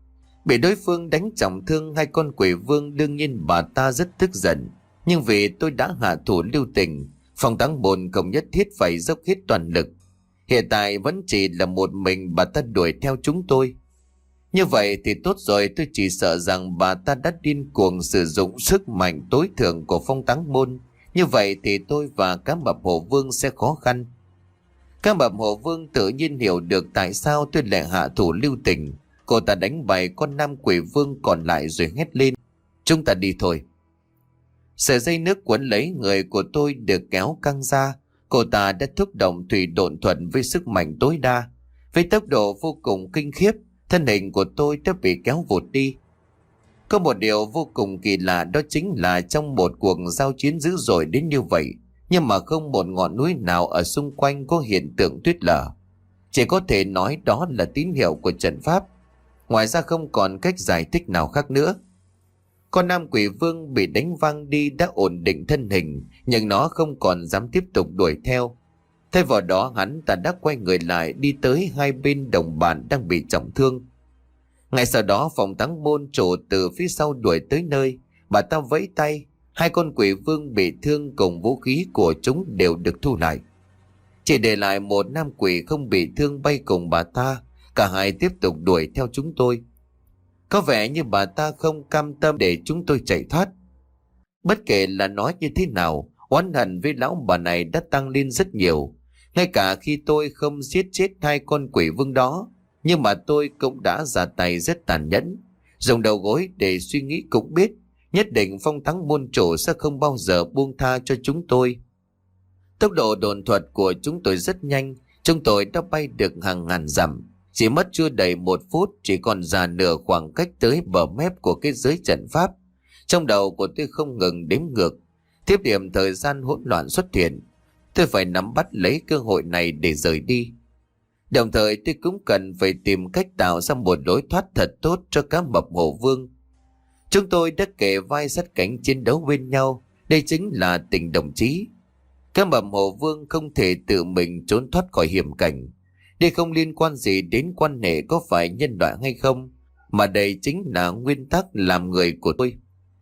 Speaker 1: Bị đối phương đánh trọng thương hai con quỷ vương, đương nhiên bà ta rất tức giận. Nhưng vì tôi đã hạ thủ lưu tình, Phong Thắng môn không nhất thiết phải dốc hết toàn lực. Hiện tại vẫn chỉ là một mình bà ta đuổi theo chúng tôi. Như vậy thì tốt rồi, tôi chỉ sợ rằng bà ta đã điên cuồng sử dụng sức mạnh tối thượng của Phong Thắng môn. Như vậy thì tôi và cá mập Hổ Vương sẽ khó khăn. Cá mập Hổ Vương tự nhiên hiểu được tại sao tôi lại hạ thủ lưu tình. Cô ta đánh bại con nam quỷ vương còn lại rồi hét lên: chúng ta đi thôi. Sợi dây nước quấn lấy người của tôi được kéo căng ra. Cô ta đã thúc động thủy độn thuận với sức mạnh tối đa. Với tốc độ vô cùng kinh khiếp, thân hình của tôi đã bị kéo vụt đi. Có một điều vô cùng kỳ lạ, đó chính là trong một cuộc giao chiến dữ dội đến như vậy, nhưng mà không một ngọn núi nào ở xung quanh có hiện tượng tuyết lở. Chỉ có thể nói đó là tín hiệu của trận pháp. Ngoài ra không còn cách giải thích nào khác nữa. Con nam quỷ vương bị đánh văng đi đã ổn định thân hình, nhưng nó không còn dám tiếp tục đuổi theo. Thay vào đó hắn ta đã quay người lại, đi tới hai bên đồng bạn đang bị trọng thương. Ngay sau đó Phong Thắng môn chủ từ phía sau đuổi tới nơi. Bà ta vẫy tay, hai con quỷ vương bị thương cùng vũ khí của chúng đều được thu lại. Chỉ để lại một nam quỷ không bị thương bay cùng bà ta. Cả hai tiếp tục đuổi theo chúng tôi. Có vẻ như bà ta không cam tâm để chúng tôi chạy thoát. Bất kể là nói như thế nào, oán hận với lão bà này đã tăng lên rất nhiều. Ngay cả khi tôi không giết chết hai con quỷ vương đó, nhưng mà tôi cũng đã ra tay rất tàn nhẫn. Dùng đầu gối để suy nghĩ cũng biết, nhất định Phong Thắng môn chủ sẽ không bao giờ buông tha cho chúng tôi. Tốc độ độn thuật của chúng tôi rất nhanh, chúng tôi đã bay được hàng ngàn dặm. Chỉ mất chưa đầy một phút, chỉ còn già nửa khoảng cách tới bờ mép của cái giới trận pháp. Trong đầu của tôi không ngừng đếm ngược. Tiếp điểm thời gian hỗn loạn xuất hiện. Tôi phải nắm bắt lấy cơ hội này để rời đi. Đồng thời tôi cũng cần phải tìm cách tạo ra một lối thoát thật tốt cho cá mập Hổ Vương. Chúng tôi đã kề vai sát cánh chiến đấu bên nhau. Đây chính là tình đồng chí. Cá mập Hổ Vương không thể tự mình trốn thoát khỏi hiểm cảnh. Đây không liên quan gì đến quan hệ có phải nhân loại hay không, mà đây chính là nguyên tắc làm người của tôi.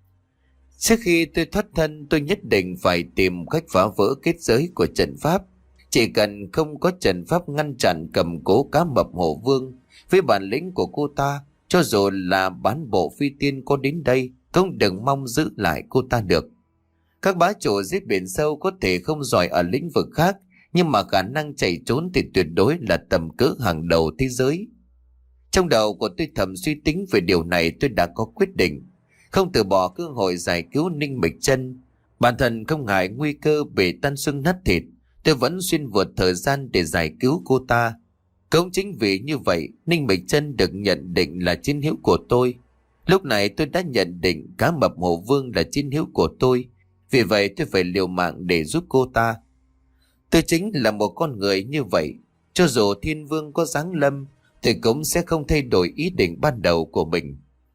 Speaker 1: Trước khi tôi thoát thân, tôi nhất định phải tìm cách phá vỡ kết giới của trận pháp. Chỉ cần không có trận pháp ngăn chặn cầm cố cá mập Hổ Vương, với bản lĩnh của cô ta, cho dù là bán bộ phi tiên có đến đây, cũng đừng mong giữ lại cô ta được. Các bá chủ giết biển sâu có thể không giỏi ở lĩnh vực khác, nhưng mà khả năng chạy trốn thì tuyệt đối là tầm cỡ hàng đầu thế giới. Trong đầu của tôi thầm suy tính về điều này, tôi đã có quyết định không từ bỏ cơ hội giải cứu Ninh Mịch Chân. Bản thân không ngại nguy cơ bị tan xương nát thịt, tôi vẫn xuyên vượt thời gian để giải cứu cô ta. Cũng chính vì như vậy, Ninh Mịch Chân được nhận định là chiến hữu của tôi. Lúc này tôi đã nhận định cá mập Hổ Vương là chiến hữu của tôi, Vì vậy tôi phải liều mạng để giúp cô ta. Tôi chính là một con người như vậy. Cho dù thiên vương có giáng lâm thì cũng sẽ không thay đổi ý định ban đầu của mình.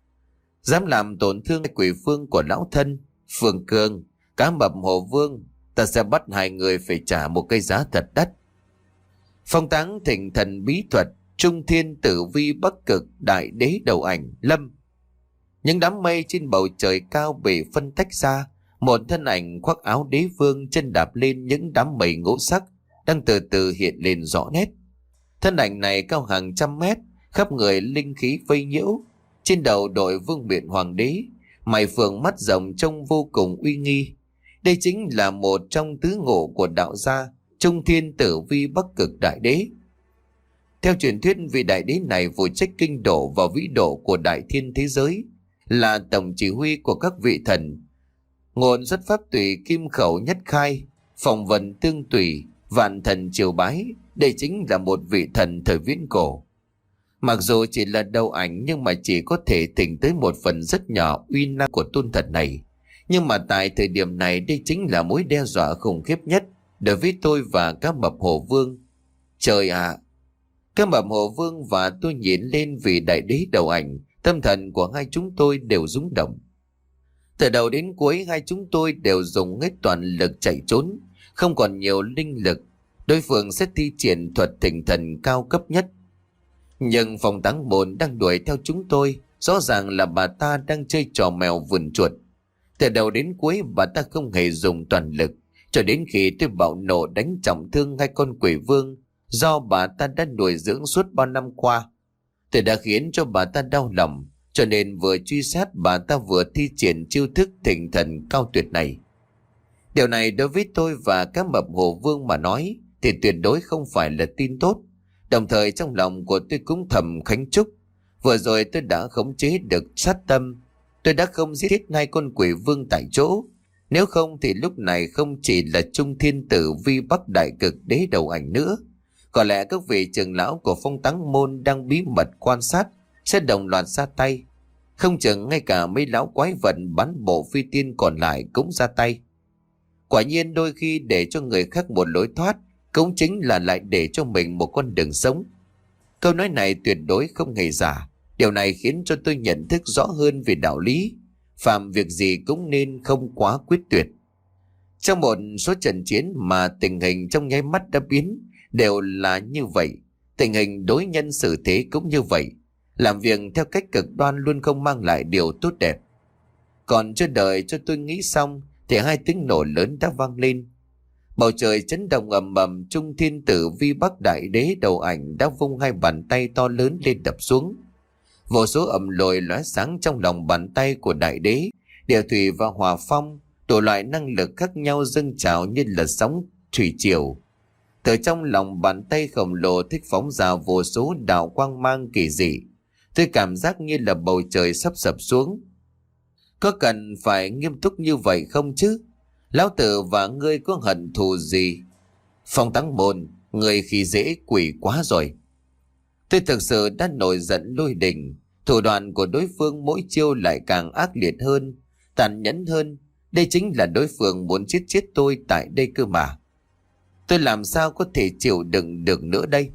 Speaker 1: Dám làm tổn thương quỷ vương của lão thân Phương Cương, Cá Mập Hồ Vương, ta sẽ bắt hai người phải trả một cái giá thật đắt. Phong táng thịnh thần bí thuật, trung thiên tử vi bắc cực, đại đế đầu ảnh lâm. Những đám mây trên bầu trời cao bị phân tách ra. Một thân ảnh khoác áo đế vương chân đạp lên những đám mây ngũ sắc đang từ từ hiện lên rõ nét. Thân ảnh này cao hàng trăm mét, khắp người linh khí vây nhiễu. Trên đầu đội vương miện hoàng đế, mày phượng mắt rồng trông vô cùng uy nghi. Đây chính là một trong tứ ngộ của đạo gia, trung thiên tử vi bắc cực đại đế. Theo truyền thuyết, vị đại đế này phụ trách kinh độ và vĩ độ của đại thiên thế giới, là tổng chỉ huy của các vị thần. Ngôn xuất pháp tùy kim khẩu nhất khai, phòng vận tương tùy, vạn thần triều bái. Đây chính là một vị thần thời viễn cổ. Mặc dù chỉ là đầu ảnh nhưng mà chỉ có thể thỉnh tới một phần rất nhỏ uy năng của tôn thần này. Nhưng mà tại thời điểm này đây chính là mối đe dọa khủng khiếp nhất đối với tôi và Cá Mập Hồ Vương. Trời ạ! À, Cá Mập Hồ Vương và tôi nhìn lên vì đại đế đầu ảnh, tâm thần của hai chúng tôi đều rung động. Từ đầu đến cuối hai chúng tôi đều dùng hết toàn lực chạy trốn, không còn nhiều linh lực. Đối phương sẽ thi triển thuật thỉnh thần cao cấp nhất. Nhưng Phong Táng Môn đang đuổi theo chúng tôi, rõ ràng là bà ta đang chơi trò mèo vườn chuột. Từ đầu đến cuối bà ta không hề dùng toàn lực, cho đến khi tôi bạo nổ đánh trọng thương hai con quỷ vương do bà ta đã nuôi dưỡng suốt bao năm qua. Tôi đã khiến cho bà ta đau lòng, cho nên vừa truy sát bà ta vừa thi triển chiêu thức thỉnh thần cao tuyệt này. Điều này đối với tôi và Cá Mập Hồ Vương mà nói thì tuyệt đối không phải là tin tốt. Đồng thời trong lòng của tôi cũng thầm khánh chúc, vừa rồi tôi đã khống chế được sát tâm. Tôi đã không giết chết hai con quỷ vương tại chỗ. Nếu không thì lúc này không chỉ là trung thiên tử vi bắc đại cực đế đầu ảnh nữa, có lẽ các vị trưởng lão của Phong Táng Môn đang bí mật quan sát sẽ đồng loạt ra tay. Không chừng ngay cả mấy lão quái vật bắn bộ phi tiên còn lại cũng ra tay. Quả nhiên đôi khi để cho người khác một lối thoát cũng chính là lại để cho mình một con đường sống. Câu nói này tuyệt đối không hề giả. Điều này khiến cho tôi nhận thức rõ hơn về đạo lý. Phạm việc gì cũng nên không quá quyết tuyệt. Trong một số trận chiến mà tình hình trong nháy mắt đã biến đều là như vậy. Tình hình đối nhân xử thế cũng như vậy. Làm việc theo cách cực đoan luôn không mang lại điều tốt đẹp. Còn chưa đợi cho tôi nghĩ xong thì hai tiếng nổ lớn đã vang lên. Bầu trời chấn động ầm ầm, trung thiên tử vi bắc đại đế đầu ảnh đã vung hai bàn tay to lớn lên đập xuống. Vô số ầm lồi lóe sáng trong lòng bàn tay của đại đế, địa thủy và hỏa phong, đủ loại năng lực khác nhau dâng trào như là sóng thủy triều. Từ trong lòng bàn tay khổng lồ thích phóng ra vô số đạo quang mang kỳ dị. Tôi cảm giác như là bầu trời sắp sập xuống. Có cần phải nghiêm túc như vậy không chứ? Lão tử và ngươi có hận thù gì? Phong Táng Môn, người khi dễ quỷ quá rồi. Tôi thực sự đã nổi giận lôi đình. Thủ đoạn của đối phương mỗi chiêu lại càng ác liệt hơn, tàn nhẫn hơn. Đây chính là đối phương muốn giết chết tôi tại đây cơ mà. Tôi làm sao có thể chịu đựng được nữa đây?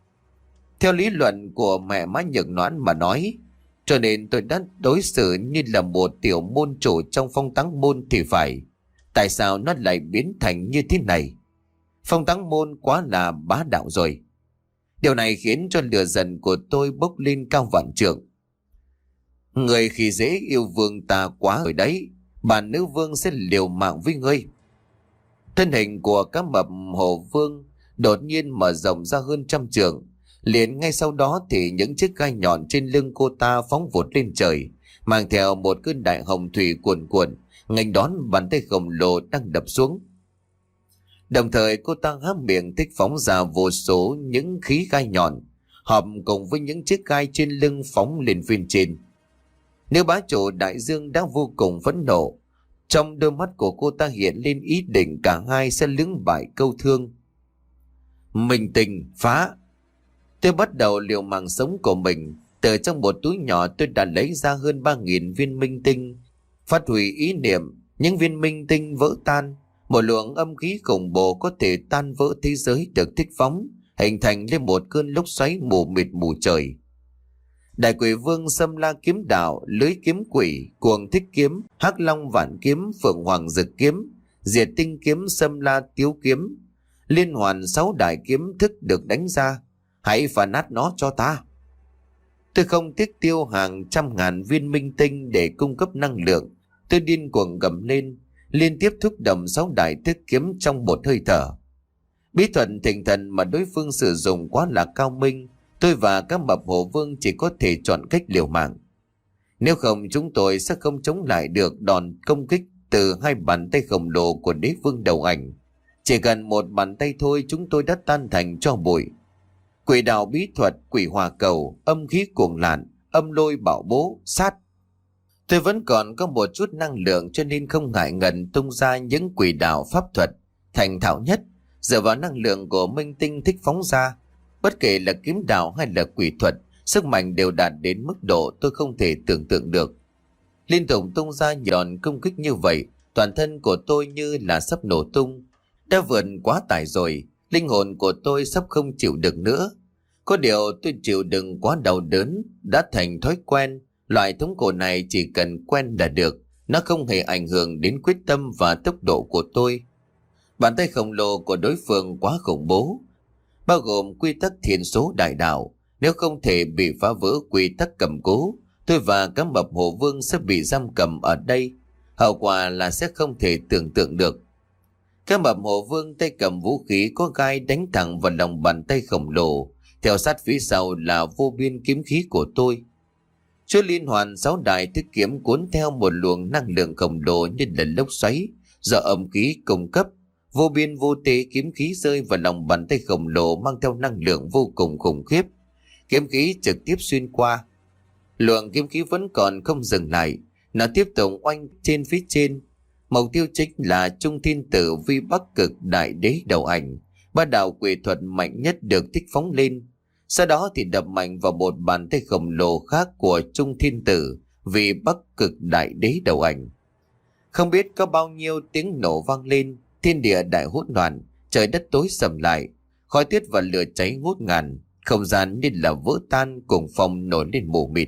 Speaker 1: Theo lý luận của mẹ má Nhược Noãn mà nói, cho nên tôi đã đối xử như là một tiểu môn chủ trong Phong Táng Môn thì phải. Tại sao nó lại biến thành như thế này? Phong Táng Môn quá là bá đạo rồi. Điều này khiến cho lửa giận của tôi bốc lên cao vạn trượng. Người khi dễ yêu vương ta quá rồi đấy. Bản nữ vương sẽ liều mạng với ngươi. Thân hình của Cá Mập Hồ Vương đột nhiên mở rộng ra hơn trăm trượng. Liền ngay sau đó thì những chiếc gai nhọn trên lưng cô ta phóng vụt lên trời, mang theo một cơn đại hồng thủy cuồn cuộn nghênh đón bàn tay khổng lồ đang đập xuống. Đồng thời cô ta há miệng thích phóng ra vô số những khí gai nhọn, hợp cùng với những chiếc gai trên lưng phóng lên phía trên. Nếu bá chủ đại dương đã vô cùng phẫn nộ, trong đôi mắt của cô ta hiện lên ý định cả hai sẽ lưỡng bại câu thương. Mình tình phá. Tôi bắt đầu liều mạng sống của mình. Từ trong một túi nhỏ tôi đã lấy ra hơn ba nghìn viên minh tinh. Phát huy ý niệm, Những viên minh tinh vỡ tan, một luồng âm khí khủng bố có thể tan vỡ thế giới được thích phóng, hình thành lên một cơn lốc xoáy mù mịt mù trời. Đại quỷ vương Xâm La kiếm đạo, lưới kiếm quỷ, cuồng thích kiếm, hắc long vạn kiếm, phượng hoàng dực kiếm, diệt tinh kiếm, Xâm La tiếu kiếm, liên hoàn sáu đại kiếm thức được đánh ra. Hãy phá nát nó cho ta. Tôi không tiếc tiêu hàng trăm ngàn viên minh tinh để cung cấp năng lượng. Tôi điên cuồng gầm lên, liên tiếp thúc đẩy sáu đại thức kiếm trong một hơi thở. Bí thuật thỉnh thần mà đối phương sử dụng quá là cao minh. Tôi và các mập hổ vương chỉ có thể chọn cách liều mạng. Nếu không chúng tôi sẽ không chống lại được đòn công kích từ hai bàn tay khổng lồ của đế vương đầu ảnh. Chỉ cần một bàn tay thôi chúng tôi đã tan thành tro bụi. Quỷ đạo bí thuật, quỷ hòa cầu, âm khí cuồng lạn, âm lôi bạo bố, sát. Tôi vẫn còn có một chút năng lượng cho nên không ngại ngần tung ra những quỷ đạo pháp thuật thành thạo nhất, dựa vào năng lượng của minh tinh thích phóng ra. Bất kể là kiếm đạo hay là quỷ thuật, sức mạnh đều đạt đến mức độ tôi không thể tưởng tượng được. Liên tục tung ra nhọn công kích như vậy, toàn thân của tôi như là sắp nổ tung. Đã vượt quá tải rồi, linh hồn của tôi sắp không chịu được nữa. Có điều tôi chịu đựng quá đau đớn, đã thành thói quen. Loại thống khổ này chỉ cần quen là được, nó không hề ảnh hưởng đến quyết tâm và tốc độ của tôi. Bàn tay khổng lồ của đối phương quá khủng bố, bao gồm quy tắc thiên số đại đạo. Nếu không thể bị phá vỡ quy tắc cầm cố, tôi và các mập hổ vương sẽ bị giam cầm ở đây. Hậu quả là sẽ không thể tưởng tượng được. Các mập hổ vương tay cầm vũ khí có gai đánh thẳng vào lòng bàn tay khổng lồ. Theo sát phía sau là vô biên kiếm khí của tôi. Chuỗi liên hoàn sáu đại thức kiếm cuốn theo một luồng năng lượng khổng lồ như là lốc xoáy do âm khí cung cấp. Vô biên vô tế kiếm khí rơi vào lòng bàn tay khổng lồ mang theo năng lượng vô cùng khủng khiếp. Kiếm khí trực tiếp xuyên qua. Luồng kiếm khí vẫn còn không dừng lại, nó tiếp tục oanh trên phía trên. Mục tiêu chính là Trung Thiên Tử Vi Bắc Cực Đại Đế đầu ảnh. Ba đạo quỷ thuật mạnh nhất được thích phóng lên. Sau đó thì đập mạnh vào một bàn tay khổng lồ khác của Trung Thiên Tử vì Bắc Cực Đại Đế đầu ảnh. Không biết có bao nhiêu tiếng nổ vang lên, thiên địa đại hỗn loạn, trời đất tối sầm lại, khói tuyết và lửa cháy ngút ngàn, không gian như là vỡ tan, cùng phòng nổi lên mù mịt.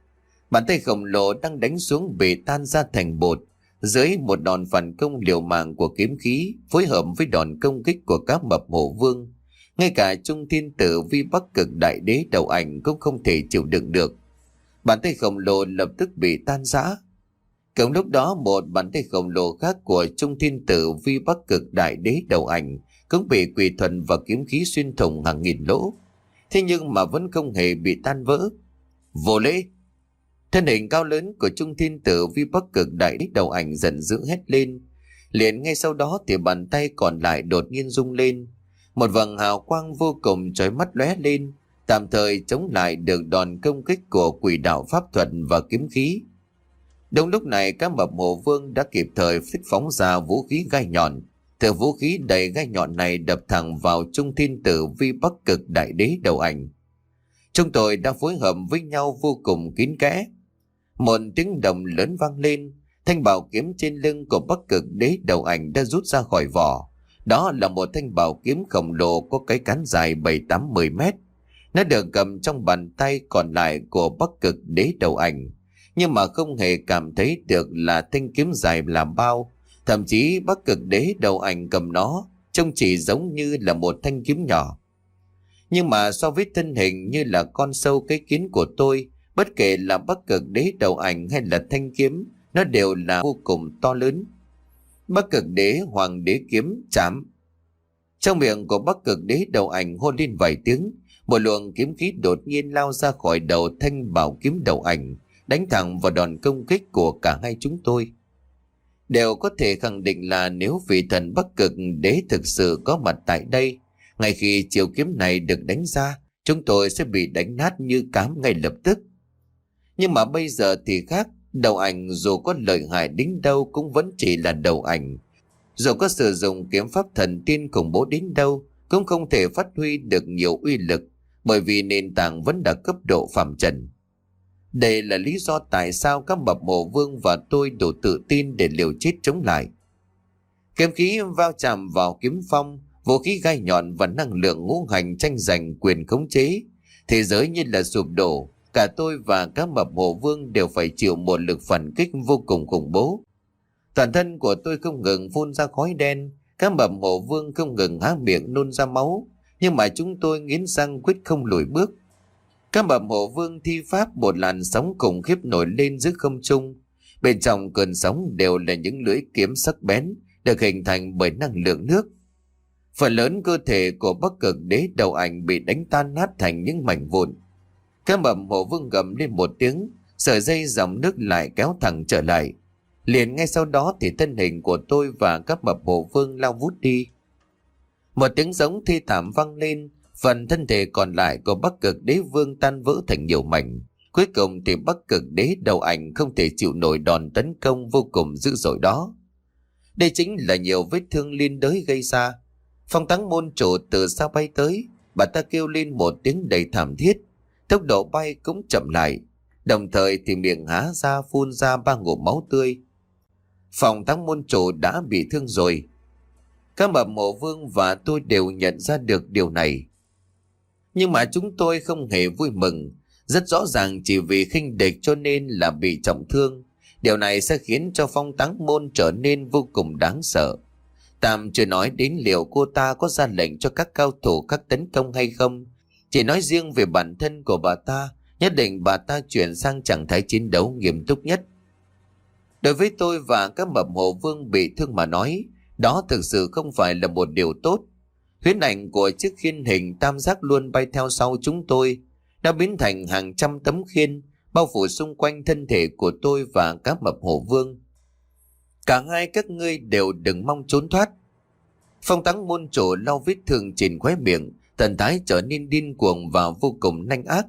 Speaker 1: Bàn tay khổng lồ đang đánh xuống bị tan ra thành bột, dưới một đòn phản công liều mạng của kiếm khí phối hợp với đòn công kích của các mập hổ vương. Ngay cả Trung Thiên Tử Vi Bắc Cực Đại Đế đầu ảnh cũng không thể chịu đựng được. Bàn tay khổng lồ lập tức bị tan rã. Cùng lúc đó một bàn tay khổng lồ khác của Trung Thiên Tử Vi Bắc Cực Đại Đế đầu ảnh cũng bị quỷ thuật và kiếm khí xuyên thủng hàng nghìn lỗ. Thế nhưng mà vẫn không hề bị tan vỡ. Vô lễ! Thân hình cao lớn của Trung Thiên Tử Vi Bắc Cực Đại Đế đầu ảnh giận dữ hét lên. Liền ngay sau đó thì bàn tay còn lại đột nhiên rung lên. Một vầng hào quang vô cùng chói mắt lóe lên, tạm thời chống lại được đòn công kích của quỷ đạo pháp thuật và kiếm khí. Đúng lúc này các mập hổ vương đã kịp thời phích phóng ra vũ khí gai nhọn. Từ vũ khí đầy gai nhọn này đập thẳng vào Trung Thiên Tử Vi Bắc Cực Đại Đế đầu ảnh. Chúng tôi đã phối hợp với nhau vô cùng kín kẽ. Một tiếng động lớn vang lên, thanh bảo kiếm trên lưng của Bắc Cực Đế đầu ảnh đã rút ra khỏi vỏ. Đó là một thanh bảo kiếm khổng lồ có cái cán dài bảy tám mười mét. Nó được cầm trong bàn tay còn lại của Bắc Cực Đế đầu ảnh, nhưng mà không hề cảm thấy được là thanh kiếm dài làm bao. Thậm chí Bắc Cực Đế đầu ảnh cầm nó trông chỉ giống như là một thanh kiếm nhỏ. Nhưng mà so với thân hình như là con sâu cái kiến của tôi, bất kể là Bắc Cực Đế đầu ảnh hay là thanh kiếm, nó đều là vô cùng to lớn. Bắc Cực Đế Hoàng Đế kiếm chạm. Trong miệng của Bắc Cực Đế đầu ảnh hôn lên vài tiếng, một luồng kiếm khí đột nhiên lao ra khỏi đầu thanh bảo kiếm đầu ảnh, đánh thẳng vào đòn công kích của cả hai chúng tôi. Đều có thể khẳng định là nếu vị thần Bắc Cực Đế thực sự có mặt tại đây, ngay khi chiều kiếm này được đánh ra, chúng tôi sẽ bị đánh nát như cám ngay lập tức. Nhưng mà bây giờ thì khác. Đầu ảnh dù có lợi hại đến đâu cũng vẫn chỉ là đầu ảnh. Dù có sử dụng kiếm pháp thần tiên khủng bố đến đâu cũng không thể phát huy được nhiều uy lực, bởi vì nền tảng vẫn là cấp độ phàm trần. Đây là lý do tại sao các bậc mộ vương và tôi đủ tự tin để liều chết chống lại. Kiếm khí va chạm vào kiếm phong, vũ khí gai nhọn và năng lượng ngũ hành tranh giành quyền khống chế. Thế giới như là sụp đổ, cả tôi và các bậc mộ vương đều phải chịu một lực phản kích vô cùng khủng bố. Toàn thân của tôi không ngừng phun ra khói đen, các bậc mộ vương không ngừng há miệng nôn ra máu, nhưng mà chúng tôi nghiến răng quyết không lùi bước. Các bậc mộ vương thi pháp, một làn sóng khủng khiếp nổi lên giữa không trung. Bên trong cơn sóng đều là những lưỡi kiếm sắc bén được hình thành bởi năng lượng nước. Phần lớn cơ thể của Bắc Cực Đế Đầu Ảnh bị đánh tan nát thành những mảnh vụn. Các bậc mộ vương gầm lên một tiếng, sợi dây dòng nước lại kéo thẳng trở lại. Liền ngay sau đó thì thân hình của tôi và các bậc mộ vương lao vút đi. Một tiếng giống thê thảm vang lên, phần thân thể còn lại của Bắc Cực Đế Vương tan vỡ thành nhiều mảnh. Cuối cùng thì Bắc Cực Đế Đầu Ảnh không thể chịu nổi đòn tấn công vô cùng dữ dội đó. Đây chính là nhiều vết thương liên đới gây ra. Phong Thắng môn chủ từ xa bay tới, bà ta kêu lên một tiếng đầy thảm thiết, tốc độ bay cũng chậm lại, đồng thời thì miệng há ra phun ra ba ngụm máu tươi. Phong Thắng môn chủ đã bị thương rồi. Các bậc mộ vương và tôi đều nhận ra được điều này. Nhưng mà chúng tôi không hề vui mừng. Rất rõ ràng chỉ vì khinh địch cho nên là bị trọng thương. Điều này sẽ khiến cho Phong Thắng môn trở nên vô cùng đáng sợ. Tạm chưa nói đến liệu cô ta có ra lệnh cho các cao thủ các tấn công hay không. Chỉ nói riêng về bản thân của bà ta, nhất định bà ta chuyển sang trạng thái chiến đấu nghiêm túc nhất. Đối với tôi và các bậc mộ vương bị thương mà nói, đó thực sự không phải là một điều tốt. Huyễn ảnh của chiếc khiên hình tam giác luôn bay theo sau chúng tôi, đã biến thành hàng trăm tấm khiên bao phủ xung quanh thân thể của tôi và các bậc mộ vương. Cả hai các ngươi đều đừng mong trốn thoát. Phong Thắng môn chủ lau vết thương trên khóe miệng, thần thái trở nên điên cuồng và vô cùng nanh ác.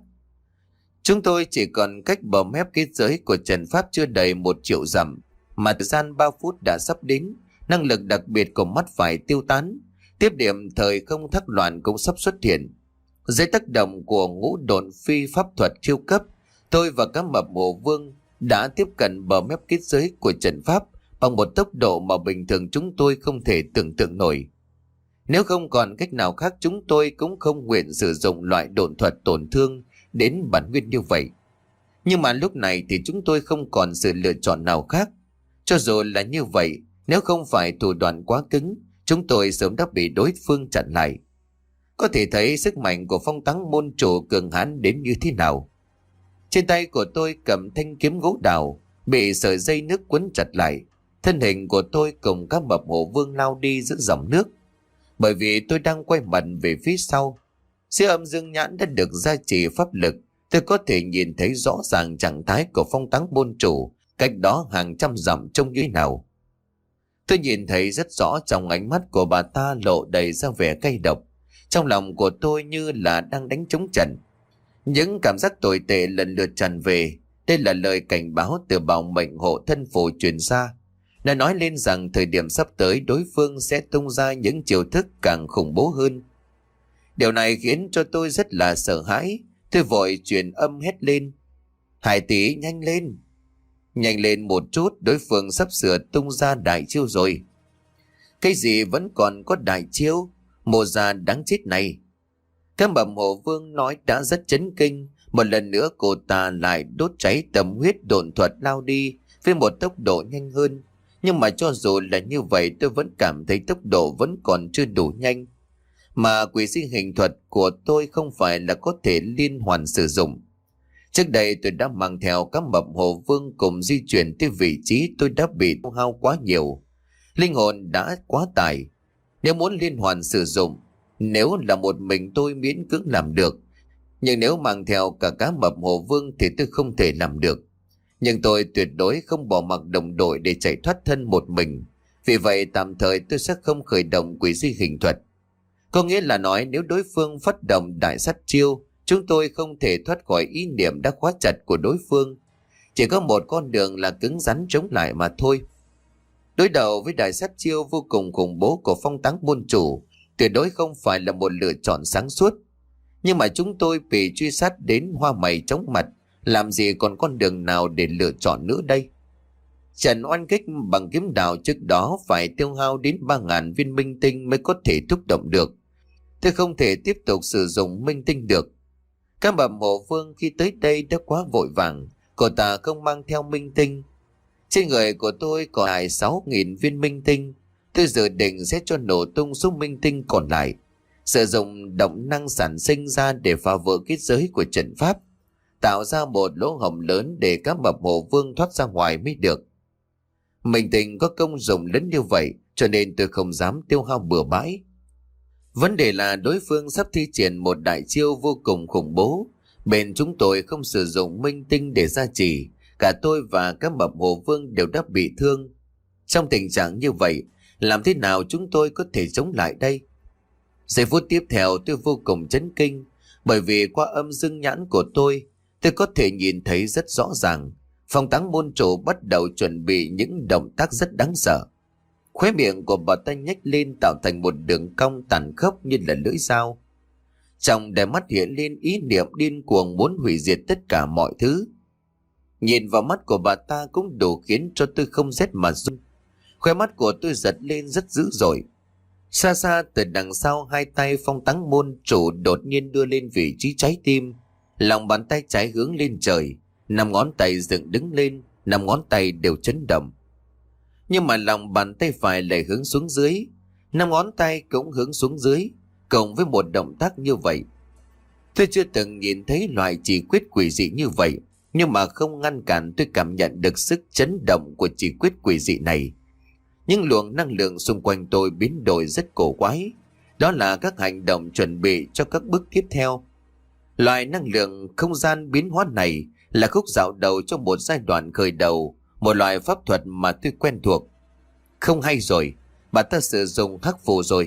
Speaker 1: Chúng tôi chỉ còn cách bờ mép kết giới của trận pháp chưa đầy một triệu dặm, mà thời gian ba phút đã sắp đến. Năng lực đặc biệt của mắt phải tiêu tán, tiếp điểm thời không thắc loạn cũng sắp xuất hiện. Dưới tác động của ngũ độn phi pháp thuật siêu cấp, tôi và các mập mộ vương đã tiếp cận bờ mép kết giới của trận pháp bằng một tốc độ mà bình thường chúng tôi không thể tưởng tượng nổi. Nếu không còn cách nào khác, chúng tôi cũng không nguyện sử dụng loại độn thuật tổn thương đến bản nguyên như vậy. Nhưng mà lúc này thì chúng tôi không còn sự lựa chọn nào khác. Cho dù là như vậy, nếu không phải thủ đoạn quá cứng, chúng tôi sớm đã bị đối phương chặn lại. Có thể thấy sức mạnh của Phong Thắng môn chủ cường hãn đến như thế nào. Trên tay của tôi cầm thanh kiếm gỗ đào, bị sợi dây nước quấn chặt lại. Thân hình của tôi cùng các bậc mộ vương lao đi giữa dòng nước. Bởi vì tôi đang quay mặt về phía sau, siêu âm dương nhãn đã được gia trì pháp lực, tôi có thể nhìn thấy rõ ràng trạng thái của Phong Thắng môn chủ cách đó hàng trăm dặm trông như thế nào. Tôi nhìn thấy rất rõ trong ánh mắt của bà ta lộ đầy ra vẻ cay độc. Trong lòng của tôi như là đang đánh trống trận. Những cảm giác tồi tệ lần lượt tràn về. Đây là lời cảnh báo từ bảo mệnh hộ thân phù truyền ra. Nó nói lên rằng thời điểm sắp tới đối phương sẽ tung ra những chiêu thức càng khủng bố hơn. Điều này khiến cho tôi rất là sợ hãi. Tôi vội truyền âm hét lên: Hải tỷ, nhanh lên! Nhanh lên một chút, đối phương sắp sửa tung ra đại chiêu rồi. Cái gì vẫn còn có đại chiêu? Mộ già đáng chết này! Các bậc hộ vương nói đã rất chấn kinh. Một lần nữa cô ta lại đốt cháy tầm huyết độn thuật lao đi với một tốc độ nhanh hơn. Nhưng mà cho dù là như vậy, tôi vẫn cảm thấy tốc độ vẫn còn chưa đủ nhanh. Mà quỷ sinh hình thuật của tôi không phải là có thể liên hoàn sử dụng. Trước đây tôi đã mang theo các mập hồ vương cùng di chuyển tới vị trí tôi đã bị tiêu hao quá nhiều. Linh hồn đã quá tải. Nếu muốn liên hoàn sử dụng, nếu là một mình tôi miễn cưỡng làm được. Nhưng nếu mang theo cả các mập hồ vương thì tôi không thể làm được. Nhưng tôi tuyệt đối không bỏ mặc đồng đội để chạy thoát thân một mình. Vì vậy tạm thời tôi sẽ không khởi động quỷ di hình thuật. Có nghĩa là nói nếu đối phương phát động đại sát chiêu, chúng tôi không thể thoát khỏi ý niệm đã khóa chặt của đối phương. Chỉ có một con đường là cứng rắn chống lại mà thôi. Đối đầu với đại sát chiêu vô cùng khủng bố của Phong Thắng môn chủ, tuyệt đối không phải là một lựa chọn sáng suốt. Nhưng mà chúng tôi bị truy sát đến hoa mày chóng mặt, Làm gì còn con đường nào để lựa chọn nữa đây? Trận oanh kích bằng kiếm đạo trước đó phải tiêu hao đến ba ngàn viên minh tinh mới có thể thúc động được. Tôi không thể tiếp tục sử dụng minh tinh được. Các bẩm hộ vương khi tới đây đã quá vội vàng, cô ta không mang theo minh tinh. Trên người của tôi còn lại sáu nghìn viên minh tinh. Tôi dự định sẽ cho nổ tung số minh tinh còn lại, sử dụng động năng sản sinh ra để phá vỡ kết giới của trận pháp, tạo ra một lỗ hổng lớn để các bẩm hộ vương thoát ra ngoài mới được. Minh tinh có công dụng lớn như vậy, cho nên tôi không dám tiêu hao bừa bãi. Vấn đề là đối phương sắp thi triển một đại chiêu vô cùng khủng bố. Bên chúng tôi không sử dụng minh tinh để gia trì, cả tôi và các bẩm hộ vương đều đã bị thương. Trong tình trạng như vậy, làm thế nào chúng tôi có thể chống lại đây? Giây phút tiếp theo tôi vô cùng chấn kinh, bởi vì qua âm dương nhãn của tôi, tôi có thể nhìn thấy rất rõ ràng. Phong táng môn chủ bắt đầu chuẩn bị những động tác rất đáng sợ. Khóe miệng của bà ta nhếch lên tạo thành một đường cong tàn khốc như là lưỡi dao. Trong đáy mắt hiện lên ý niệm điên cuồng muốn hủy diệt tất cả mọi thứ. Nhìn vào mắt của bà ta cũng đủ khiến cho tôi không rét mà run. Khóe mắt của tôi giật lên rất dữ dội. Xa xa từ đằng sau, hai tay phong táng môn chủ đột nhiên đưa lên vị trí trái tim. Lòng bàn tay trái hướng lên trời, năm ngón tay dựng đứng lên, năm ngón tay đều chấn động. Nhưng mà lòng bàn tay phải lại hướng xuống dưới, năm ngón tay cũng hướng xuống dưới, cộng với một động tác như vậy. Tôi chưa từng nhìn thấy loại chỉ quyết quỷ dị như vậy, nhưng mà không ngăn cản tôi cảm nhận được sức chấn động của chỉ quyết quỷ dị này. Những luồng năng lượng xung quanh tôi biến đổi rất cổ quái. Đó là các hành động chuẩn bị cho các bước tiếp theo. Loại năng lượng không gian biến hóa này là khúc dạo đầu trong một giai đoạn khởi đầu, một loại pháp thuật mà tôi quen thuộc. Không hay rồi, bà ta sử dụng hắc phù rồi.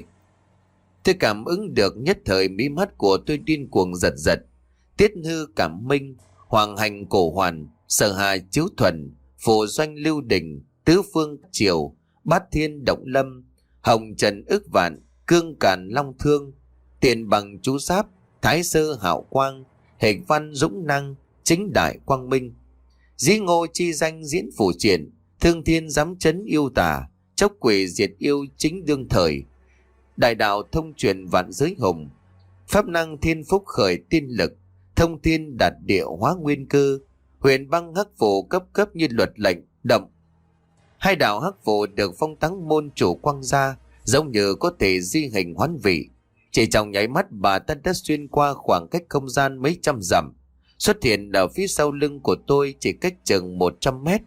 Speaker 1: Tôi cảm ứng được, nhất thời mí mắt của tôi điên cuồng giật giật. Tiết hư cảm minh, hoàng hành cổ hoàn, sở hà chiếu thuần, phù doanh lưu đình, tứ phương triều, bát thiên động lâm, hồng trần ức vạn, cương càn long thương, tiền bằng chú giáp, thái sơ hạo quang, hình văn dũng năng, chính đại quang minh. Dĩ ngô chi danh diễn phủ triển, thương thiên giám chấn yêu tà, chốc quỷ diệt yêu chính đương thời. Đại đạo thông truyền vạn giới hùng, pháp năng thiên phúc khởi tiên lực, thông thiên đạt địa hóa nguyên cơ, huyền băng hắc phù cấp cấp như luật lệnh động. Hai đạo hắc phù được phong táng môn chủ quăng ra, giống như có thể di hình hoán vị. Chỉ trong nháy mắt, bà ta đã xuyên qua khoảng cách không gian mấy trăm dặm, xuất hiện ở phía sau lưng của tôi chỉ cách chừng một trăm mét.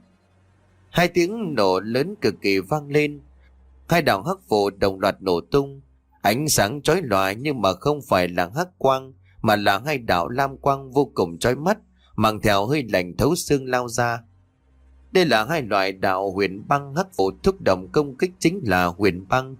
Speaker 1: Hai tiếng nổ lớn cực kỳ vang lên. Hai đạo hắc phù đồng loạt nổ tung, ánh sáng chói lòa, nhưng mà không phải là hắc quang, mà là hai đạo lam quang vô cùng chói mắt, mang theo hơi lạnh thấu xương lao ra. Đây là hai loại đạo huyền băng hắc phù, thúc động công kích chính là huyền băng.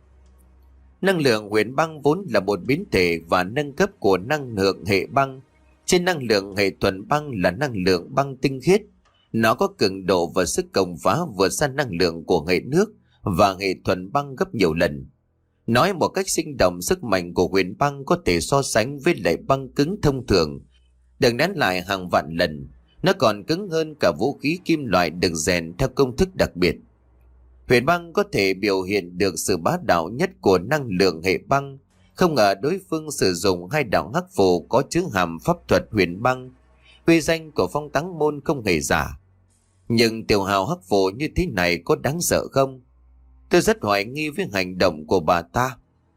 Speaker 1: Năng lượng huyền băng vốn là một biến thể và nâng cấp của năng lượng hệ băng. Trên năng lượng hệ thuần băng là năng lượng băng tinh khiết. Nó có cường độ và sức công phá vượt xa năng lượng của hệ nước và hệ thuần băng gấp nhiều lần. Nói một cách sinh động, sức mạnh của huyền băng có thể so sánh với lại băng cứng thông thường, được nén lại hàng vạn lần. Nó còn cứng hơn cả vũ khí kim loại được rèn theo công thức đặc biệt. Huyền băng có thể biểu hiện được sự bá đạo nhất của năng lượng hệ băng. Không ngờ đối phương sử dụng hai đạo hắc phù có chứa hàm pháp thuật huyền băng. Uy danh của phong táng môn không hề giả. Nhưng tiểu hào hắc phù như thế này có đáng sợ không? Tôi rất hoài nghi với hành động của bà ta.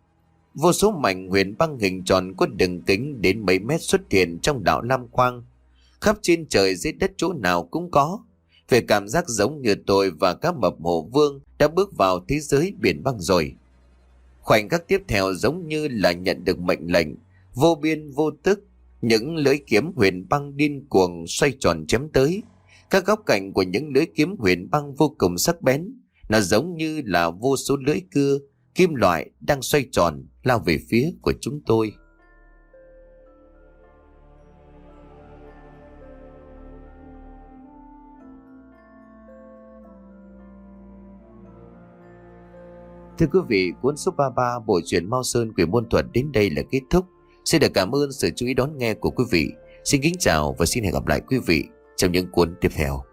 Speaker 1: Vô số mảnh huyền băng hình tròn có đường kính đến mấy mét xuất hiện trong đạo lam quang. Khắp trên trời dưới đất chỗ nào cũng có. Về cảm giác giống như tôi và các mập hổ vương đã bước vào thế giới biển băng rồi. Khoảnh khắc tiếp theo giống như là nhận được mệnh lệnh, vô biên vô tức, những lưỡi kiếm huyền băng điên cuồng xoay tròn chém tới. Các góc cạnh của những lưỡi kiếm huyền băng vô cùng sắc bén, nó giống như là vô số lưỡi cưa, kim loại đang xoay tròn lao về phía của chúng tôi. Thưa quý vị, cuốn số ba mươi ba bộ truyện Mao Sơn Quỷ Môn Thuật đến đây là kết thúc. Xin được cảm ơn sự chú ý đón nghe của quý vị. Xin kính chào và xin hẹn gặp lại quý vị trong những cuốn tiếp theo.